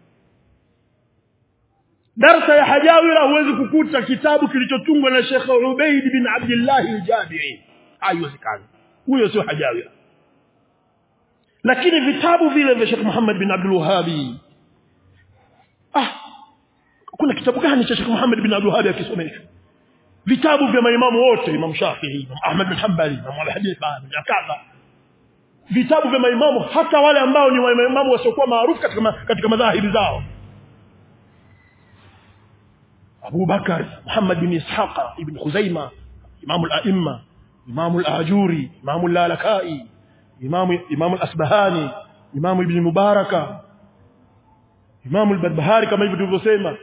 Darasa ya Hajawira huwezi kukuta kitabu kilichotungwa na Sheikh Ubaid bin Abdullah al-Jabiri, haiwezekani. Huyo sio Hajawira. Lakini vitabu vile vya Sheikh Muhammad bin Abdul Wahhab, kuna kitabu gani cha Sheikh Muhammad bin Abdul Wahhab akisomeshwa? Vitabu vya maimamu wote, Imam Shafi'i, Imam Ahmad bin Hanbali, Imam Al-Hadifa, kadha. Vitabu vya maimamu hata wale ambao ni maimamu wasiokuwa maarufu katika madhahibi zao. Abu Bakar, Muhammad bin Ishaq ibn Khuzaimah, Imam al-A'imma, Imam al-Ajuri, Imam al-Lalakai, Imam al-Asbahani, Imam ibn Mubaraka, Imam al-Barbahari kama hivyo tulivyosema,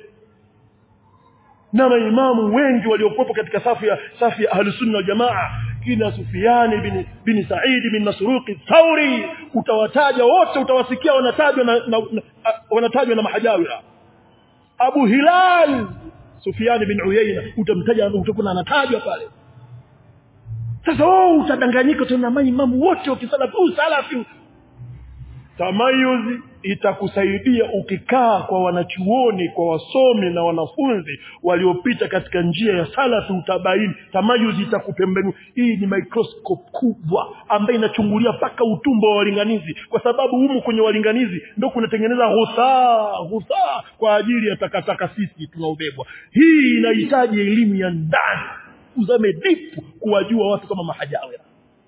na maimamu wengi waliokuwepo katika safu ya Ahlus Sunna wal Jamaa, kina Sufyan bin Sa'id bin Masruq Thawri, utawataja wote, utawasikia wanatajwa na Mahajawira. Abu Hilal Sufyan bin Uyayna utamtaja, utakuwa anatajwa pale. Sasa utadanganyika tena maimamu wote salafi. Tamayuzi itakusaidia ukikaa kwa wanachuoni, kwa wasomi na wanafunzi waliopita katika njia ya salafi, utabaini. Tamayuzi itakupembenu. Hii ni microscope kubwa ambayo inachungulia paka utumbo wa walinganizi, kwa sababu humu kwenye walinganizi ndio kunatengeneza ghusaa kwa ajili ya takataka sisi tunaobebwa. Hii inahitaji elimu ya ndani, uzame deep kuwajua watu kama Mahajawira.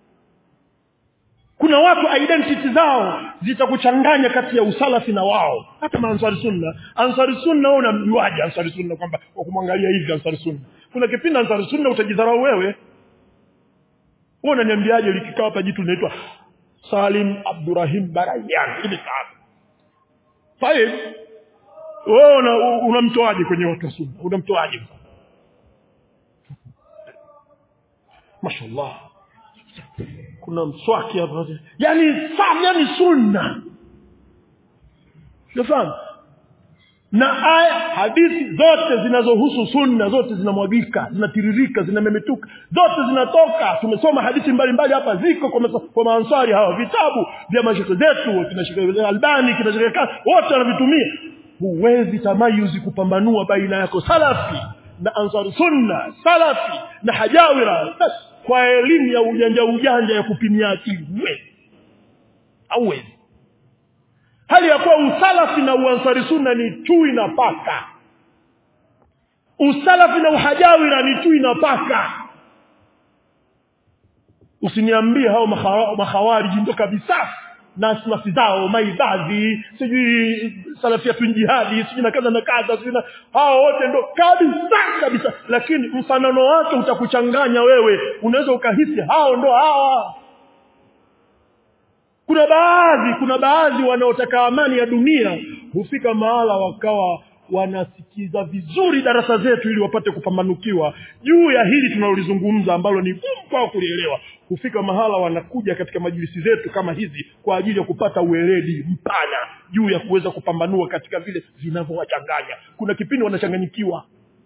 Kuna watu identity zao zitakuchanganya kati ya usalafi na wao. Hata Ansari Sunna unamjuaje Ansari Sunna kwamba kwa kumwangalia hivi Ansari Sunna? Kuna kipindi Ansari Sunna utajidharau wewe. Wewe unaniambiaje likikaa hapa jitu linaitwa Salim Abdurrahim Barayan hivi sasa? Faid wewe unamtoaje kwenye watu wa Sunna? Unamtoaje? Mashallah. Kuna mswaki hapa. Yani Sunna. Unafahamu? Na aya hadithi zote zinazohusu Sunna zote zinamwagika, zinatiririka, zinamemetuka, zote zinatoka. Tumesoma hadithi mbalimbali hapa, ziko kwa maansari hawa, vitabu vya mashekhe zetu, kina Sheikh Albani, kina Sheikh wote wanavitumia. Huwezi tamayuzi kupambanua baina yako salafi na Ansari Sunna, salafi na Hajawira kwa elimu ya ujanja ya kupimia akili. Hauwezi. Hali ya kuwa usalafi na uansari Sunna ni chui na paka. Usalafi na uhajawira ni chui na paka. Usiniambie hao makhawariji ndio kabisa na nafsi zao maibadhi, sijui salafiyatun jihadi, sijui na kadha na kadha, sijui na hao wote ndio kabisa. Lakini mfanano wake utakuchanganya wewe, unaweza ukahisi hao ndio hawa. Kuna baadhi wanaotaka amani ya dunia hufika mahala wakawa wanasikiza vizuri darasa zetu ili wapate kupambanukiwa juu ya hili tunalolizungumza ambalo ni gumu kwao kulielewa. Hufika mahala wanakuja katika majlisi zetu kama hizi kwa ajili ya kupata ueledi mpana juu ya kuweza kupambanua katika vile vinavyowachanganya. Kuna kipindi wanachanganyikiwa.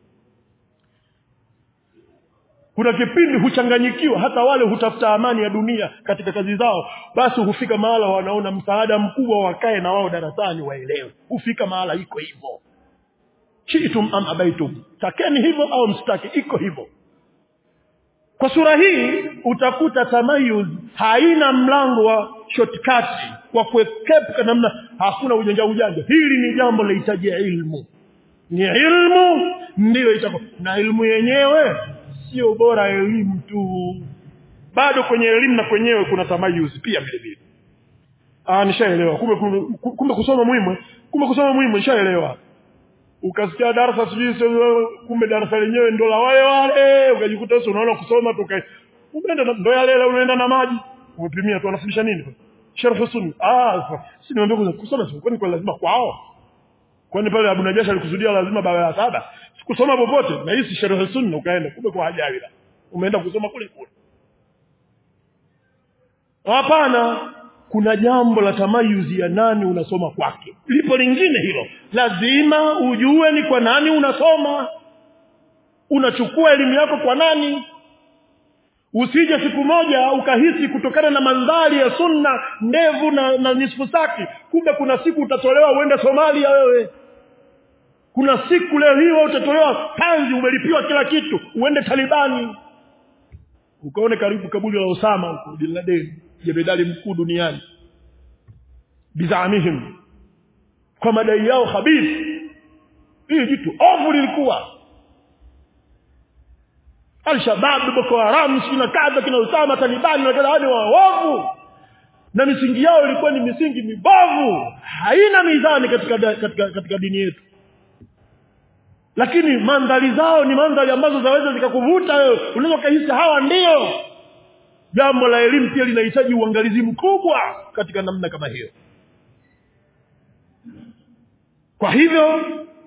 Kuna kipindi huchanganyikiwa, hata wale hutafuta amani ya dunia katika kazi zao, basi hufika mahala wanaona msaada mkubwa wakae na wao darasani waelewe. Hufika mahala iko hivyo. Chiitum am abaitum, takeni hivyo au msitaki, iko hivyo. Kwa sura hii utakuta tamayuz haina mlango wa shortcut wa kuekepa namna, hakuna ujanja. Hili ni jambo linahitaji ilmu. Ni ilmu ndio itakuwa, na ilmu yenyewe sio bora elimu tu. Bado kwenye elimu na kwenyewe kuna tamayuz pia vile vile. Nishaelewa. Kumbe kusoma muhimu. Nishaelewa. Ukasikia darasa sijui, kumbe darasa lenyewe ndo la wale ukajikuta sasa unaona kusoma tuka umeenda ndo yale unaenda na maji umepimia tu. Anafundisha nini? Sharh Sunna. Si niambia kusoma sio kwani kwa lazima kwao. Kwani pale Abu Najash alikusudia lazima bawa ya 7 kusoma popote, na hii si Sharh Sunna ukaenda kumbe kwa Hajawira umeenda kusoma kule. Hapana, kuna jambo la tamayuzi ya nani unasoma kwake. Lipo lingine hilo. Lazima ujue ni kwa nani unasoma. Unachukua elimu yako kwa nani? Usije siku moja ukahisi kutokana na mandhari ya sunna ndevu na nisfu saki, kumbe kuna siku utatolewa uende Somalia wewe. Kuna siku leo hiyo utatolewa tanzi, umelipiwa kila kitu, uende Talibani. Ukaone karibu kaburi la Osama huko bin Laden, jemedali mkuu duniani. Bizaamihim, kwa madai yao khabith. Hii jitu ovu lilikuwa. Al-Shabaab, Boko Haram, sina kadha kina Osama, Talibani na kadha, wale waovu. Na misingi yao ilikuwa ni misingi mibovu, haina mizani katika dini yetu. Lakini mandhari zao ni mandhari ambazo zaweza zikakuvuta wewe, unaweza kuhisi hawa ndio. Jambo la elimu pia linahitaji uangalizi mkubwa katika namna kama hiyo. Kwa hivyo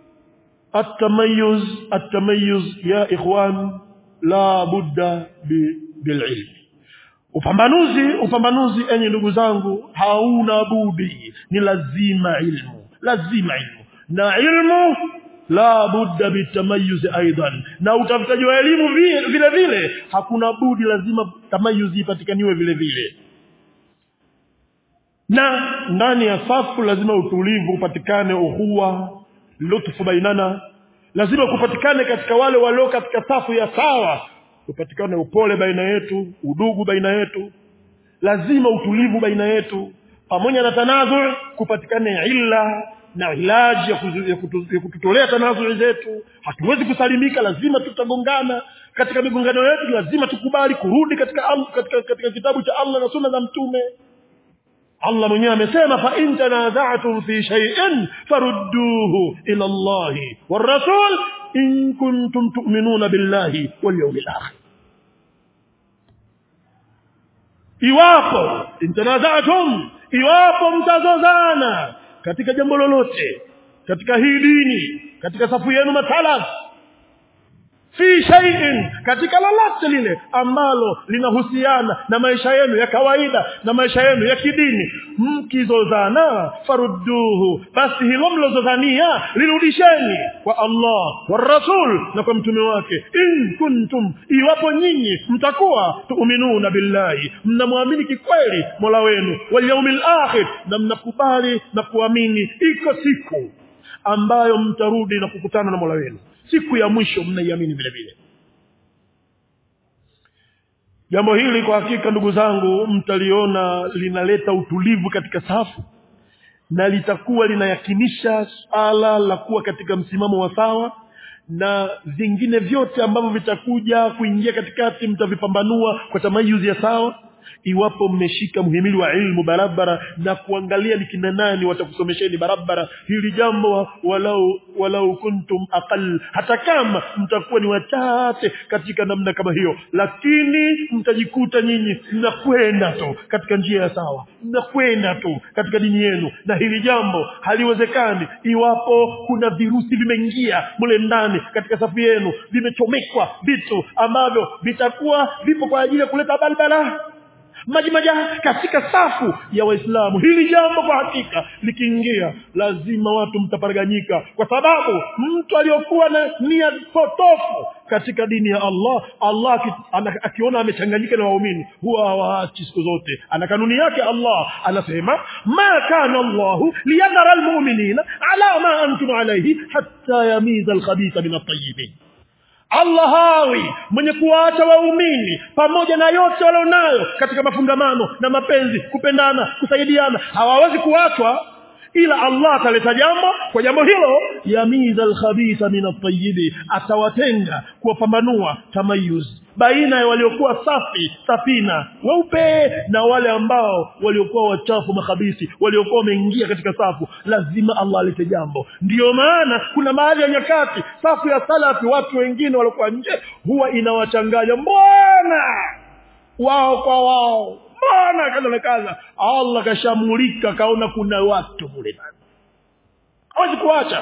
at-tamayyuz ya ikhwan la budda bil ilm. Upambanuzi enyi ndugu zangu hauna budi, ni lazima ilmu. Na ilmu la budda bitamayuz aidan. Na utafutaji wa elimu vile vile hakuna budi, lazima tamayuzi ipatikaniwe vile vile. Na ndani ya safu lazima utulivu upatikane, uhuwa, lutfu bainana. Lazima kupatikane katika wale walio katika safu ya sawa, upatikane upole baina yetu, udugu baina yetu. Lazima utulivu baina yetu, pamoja na tanazu kupatikane illa na ilaji ya kututolea tanazu zetu. Hatuwezi kusalimika, lazima tutagongana. Katika migongano yetu lazima tukubali kurudi katika kitabu cha Allah na sunna za mtume. Allah mwenyewe amesema, fa in tanaza'tum fi shay'in farudduhu ila Allah war rasul in kuntum tu'minuna billahi wal yawmil akhir. Iwapo mtazozana katika jambo lolote katika hii dini, katika safu yenu matalaf, fi shay'in, katika lolote lile ambalo linahusiana na maisha yenu ya kawaida na maisha yenu ya kidini, mkizozana farudduhu, basi hilo mlozozania lirudisheni kwa Allah wa Rasul na kwa mtume wake. In kuntum, iwapo nyinyi mtakuwa tuuminuna billahi, mnamwamini kikweli Mola wenu, wal yawmil akhir, na mnakubali na kuamini iko siku ambayo mtarudi na kukutana na Mola wenu. Siku ya mwisho mnaiamini vile vile. Jambo hili kwa hakika ndugu zangu mtaliona linaleta utulivu katika safu, na litakuwa linayakinisha suala la kuwa katika msimamo wa sawa, na vingine vyote ambavyo vitakuja kuingia katikati mtavipambanua kwa tamayuzi ya sawa, iwapo mmeshika muhimili wa ilmu barabara na kuangalia ni kina nani watakusomesheni barabara hili jambo, walau kuntum aqall, hata kama mtakuwa ni wachache katika namna kama hiyo, lakini mtajikuta nyinyi mnakwenda tu katika njia ya sawa, mnakwenda tu katika dini yenu. Na hili jambo haliwezekani iwapo kuna virusi vimeingia mule ndani katika safu yenu, vimechomekwa vitu ambavyo vitakuwa vipo kwa ajili ya kuleta balbala, majimaja katika safu ya Waislamu. Hili jambo kwa hakika likiingia, lazima watu mtaparaganyika, kwa sababu mtu aliyokuwa na nia potofu katika dini ya Allah akiona amechanganyika na waumini, huwa hawaachi siku zote. Ana kanuni yake. Allah anasema, ma kana Allahu liyadhara almu'minina ala ma antum alayhi hatta yamiza alkhabitha min at-tayyibin. Allah hawi mwenye kuacha waumini pamoja na yote walionayo katika mafungamano na mapenzi, kupendana, kusaidiana. Hawawezi kuachwa, ila Allah ataleta jambo, kwa jambo hilo yamiza al-khabitha min at-tayyib, atawatenga, kuwapambanua tamayuz baina ya waliokuwa safi safina weupe na wale ambao waliokuwa wachafu makhabisi, waliokuwa wameingia katika safu. Lazima Allah alete jambo. Ndiyo maana kuna mahali ya nyakati safu ya salafi, watu wengine waliokuwa nje, huwa inawachanganya. Mbona wao kwa wao, mbona kaza na kaza, Allah kashamulika, kaona kuna watu mule ndani, hawezi kuacha.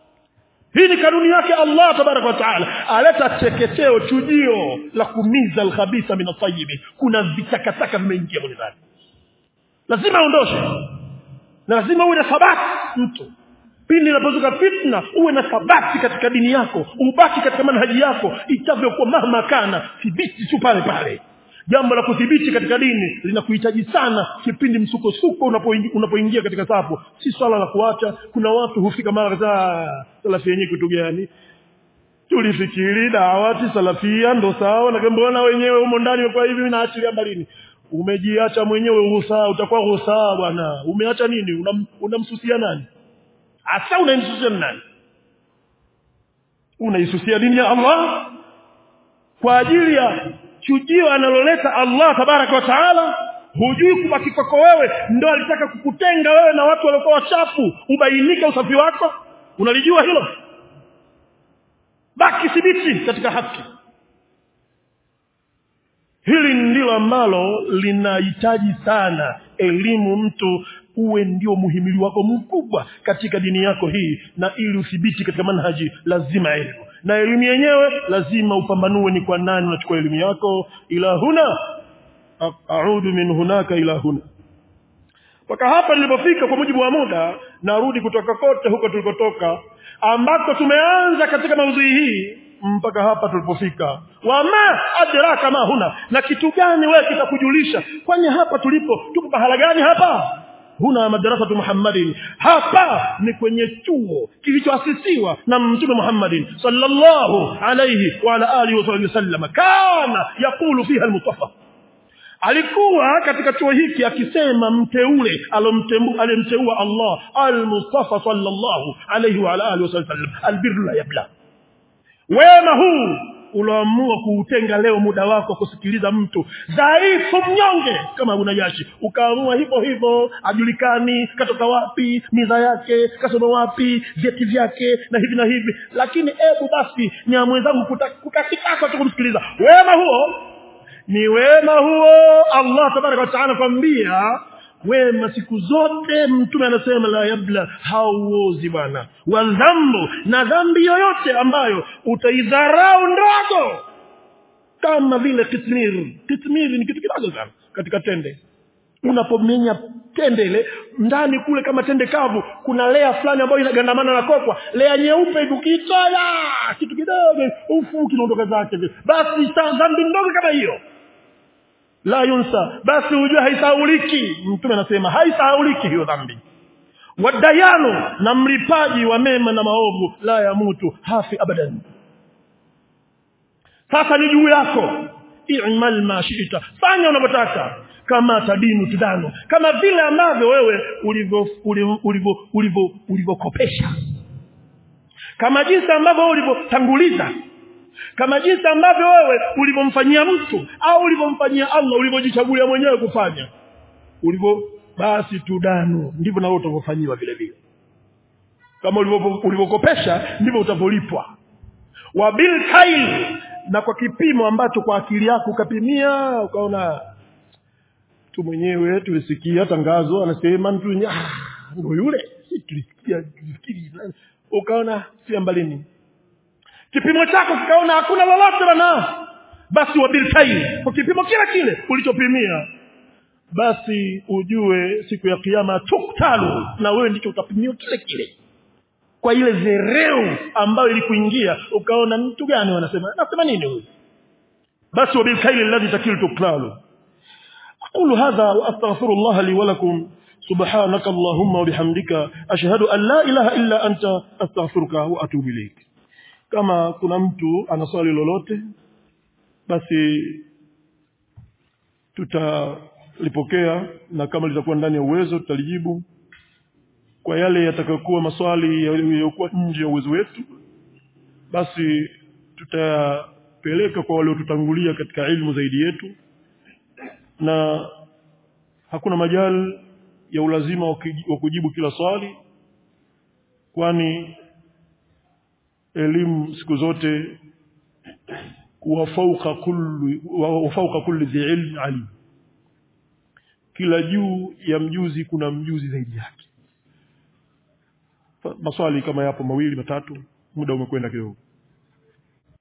Hii ni kanuni yake Allah tabaraka wa taala. Aleta chekecheo, chujio la kumiza al-khabitha min at-tayyib. Kuna vitakataka vimeingia mule ndani. lazima aondoshe, na lazima uwe na thabati. Mtu pindi inapozuka fitna uwe na thabati katika dini yako, ubaki katika manhaji yako itavyokuwa mahma kana, thibiti tu pale pale. Jambo la kudhibiti katika dini linakuhitaji sana kipindi msukosuko unapoingia katika safu. Si swala la kuacha. Kuna watu hufika mara kadhaa, salafi yenyewe kitu gani? Tulifikiri dawati salafia ndo sawa, na mbona wenyewe humo ndani kwa hivi naachilia mbalini. Umejiacha mwenyewe ruhusa, utakuwa ruhusa bwana. Umeacha nini? Unamsusia nani? Hasa unamsusia nani? Unaisusia dini ya Allah kwa ajili ya chujio analoleta Allah tabaraka wa taala. Hujui kubaki kwako wewe ndio alitaka kukutenga wewe na watu waliokuwa wachafu, ubainika usafi wako. Unalijua hilo? Baki thibiti katika haki. Hili ndilo ambalo linahitaji sana elimu. Mtu uwe ndio muhimili wako mkubwa katika dini yako hii, na ili uthibiti katika manhaji lazima elimu. Na elimu yenyewe lazima upambanue ni kwa nani unachukua elimu yako. Ila huna a'udu min hunaka ila huna. Mpaka hapa nilipofika kwa mujibu wa muda, narudi kutoka kote huko tulikotoka, ambako tumeanza katika maudhui hii mpaka hapa tulipofika. Wama adraka ma huna, na kitu gani wewe kitakujulisha kwani hapa tulipo tuko pahala gani? Hapa huna madrasatu Muhammadin, hapa ni kwenye chuo kilichoasisiwa na Mtume Muhammadin sallallahu alayhi wa ala alihi wa sallam. Kana yakulu fiha al-Mustafa, alikuwa katika chuo hiki akisema mteule alimteua Allah al-Mustafa sallallahu alayhi wa ala alihi wa sallam, albirru la yabla. Wema huu uloamua kuutenga leo muda wako kusikiliza mtu dhaifu mnyonge kama Abu Najashi, ukaamua hivyo hivyo, ajulikani katoka wapi, miza yake kasoma wapi, vyeti vyake na hivi na hivi, lakini ebu basi ni mwenzangu kukatika tu kumsikiliza. Wema huo ni wema huo Allah tabaraka wa taala kwambia wema siku zote. Mtume anasema la yabla, hauozi bwana. Wa dhambu, na dhambi yoyote ambayo utaidharau ndogo kama vile kitmir. Kitmir ni kitu kidogo sana katika tende. Unapomenya tende ile ndani kule kama tende kavu kuna lea fulani ambayo inagandamana na kokwa, lea nyeupe ikitoa kitu kidogo ufu kinaondoka zake. Basi dhambi ndogo kama hiyo la yunsa, basi ujue haisahauliki. Mtume anasema haisahauliki hiyo dhambi. Wadayanu, na mlipaji wa mema na maovu, la yamutu, hafi abadan. Sasa ni juu yako, i'mal ma shi'ta, fanya unapotaka, kama tadinu tudano, kama vile ambavyo wewe ulivyokopesha, kama jinsi ambavyo ulivyotanguliza, kama jinsi ambavyo wewe ulivyomfanyia mtu au ulivyomfanyia Allah, ulivyojichagulia mwenyewe kufanya, basi tudano, ndivyo na wewe utakavyofanywa vile vile. Kama ulivyokopesha ndivyo utavolipwa. Wa bil kail, na kwa kipimo ambacho kwa akili yako ukapimia, ukaona tu mwenyewe. Tulisikia tangazo anasema mtu ndio yule, si tulisikia fikiri, ukaona si ambalini, kipimo chako kikaona hakuna lolote bana, basi wa bil kail, kwa kipimo kile ulichopimia, basi ujue siku ya kiyama tuktalu, na wewe ndicho utapimiwa kile kwa ile zereu ambayo ilikuingia, ukaona mtu gani wanasema nini huyu, basi wa bil kail alladhi takiltu tuktalu. aqulu hadha wa astaghfirullah li wa lakum, subhanaka allahumma wa bihamdika, ashhadu an la ilaha illa anta, astaghfiruka wa atubu ilayk. Kama kuna mtu ana swali lolote, basi tutalipokea, na kama litakuwa ndani ya uwezo tutalijibu. Kwa yale yatakayokuwa maswali yaliyokuwa nje ya uwezo wetu, basi tutapeleka kwa wale tutangulia katika elimu zaidi yetu, na hakuna majali ya ulazima wa kujibu kila swali, kwani elimu siku zote wa fawqa kulli dhi ilm alim, kila juu ya mjuzi kuna mjuzi zaidi yake. Maswali kama yapo mawili matatu, muda umekwenda kidogo.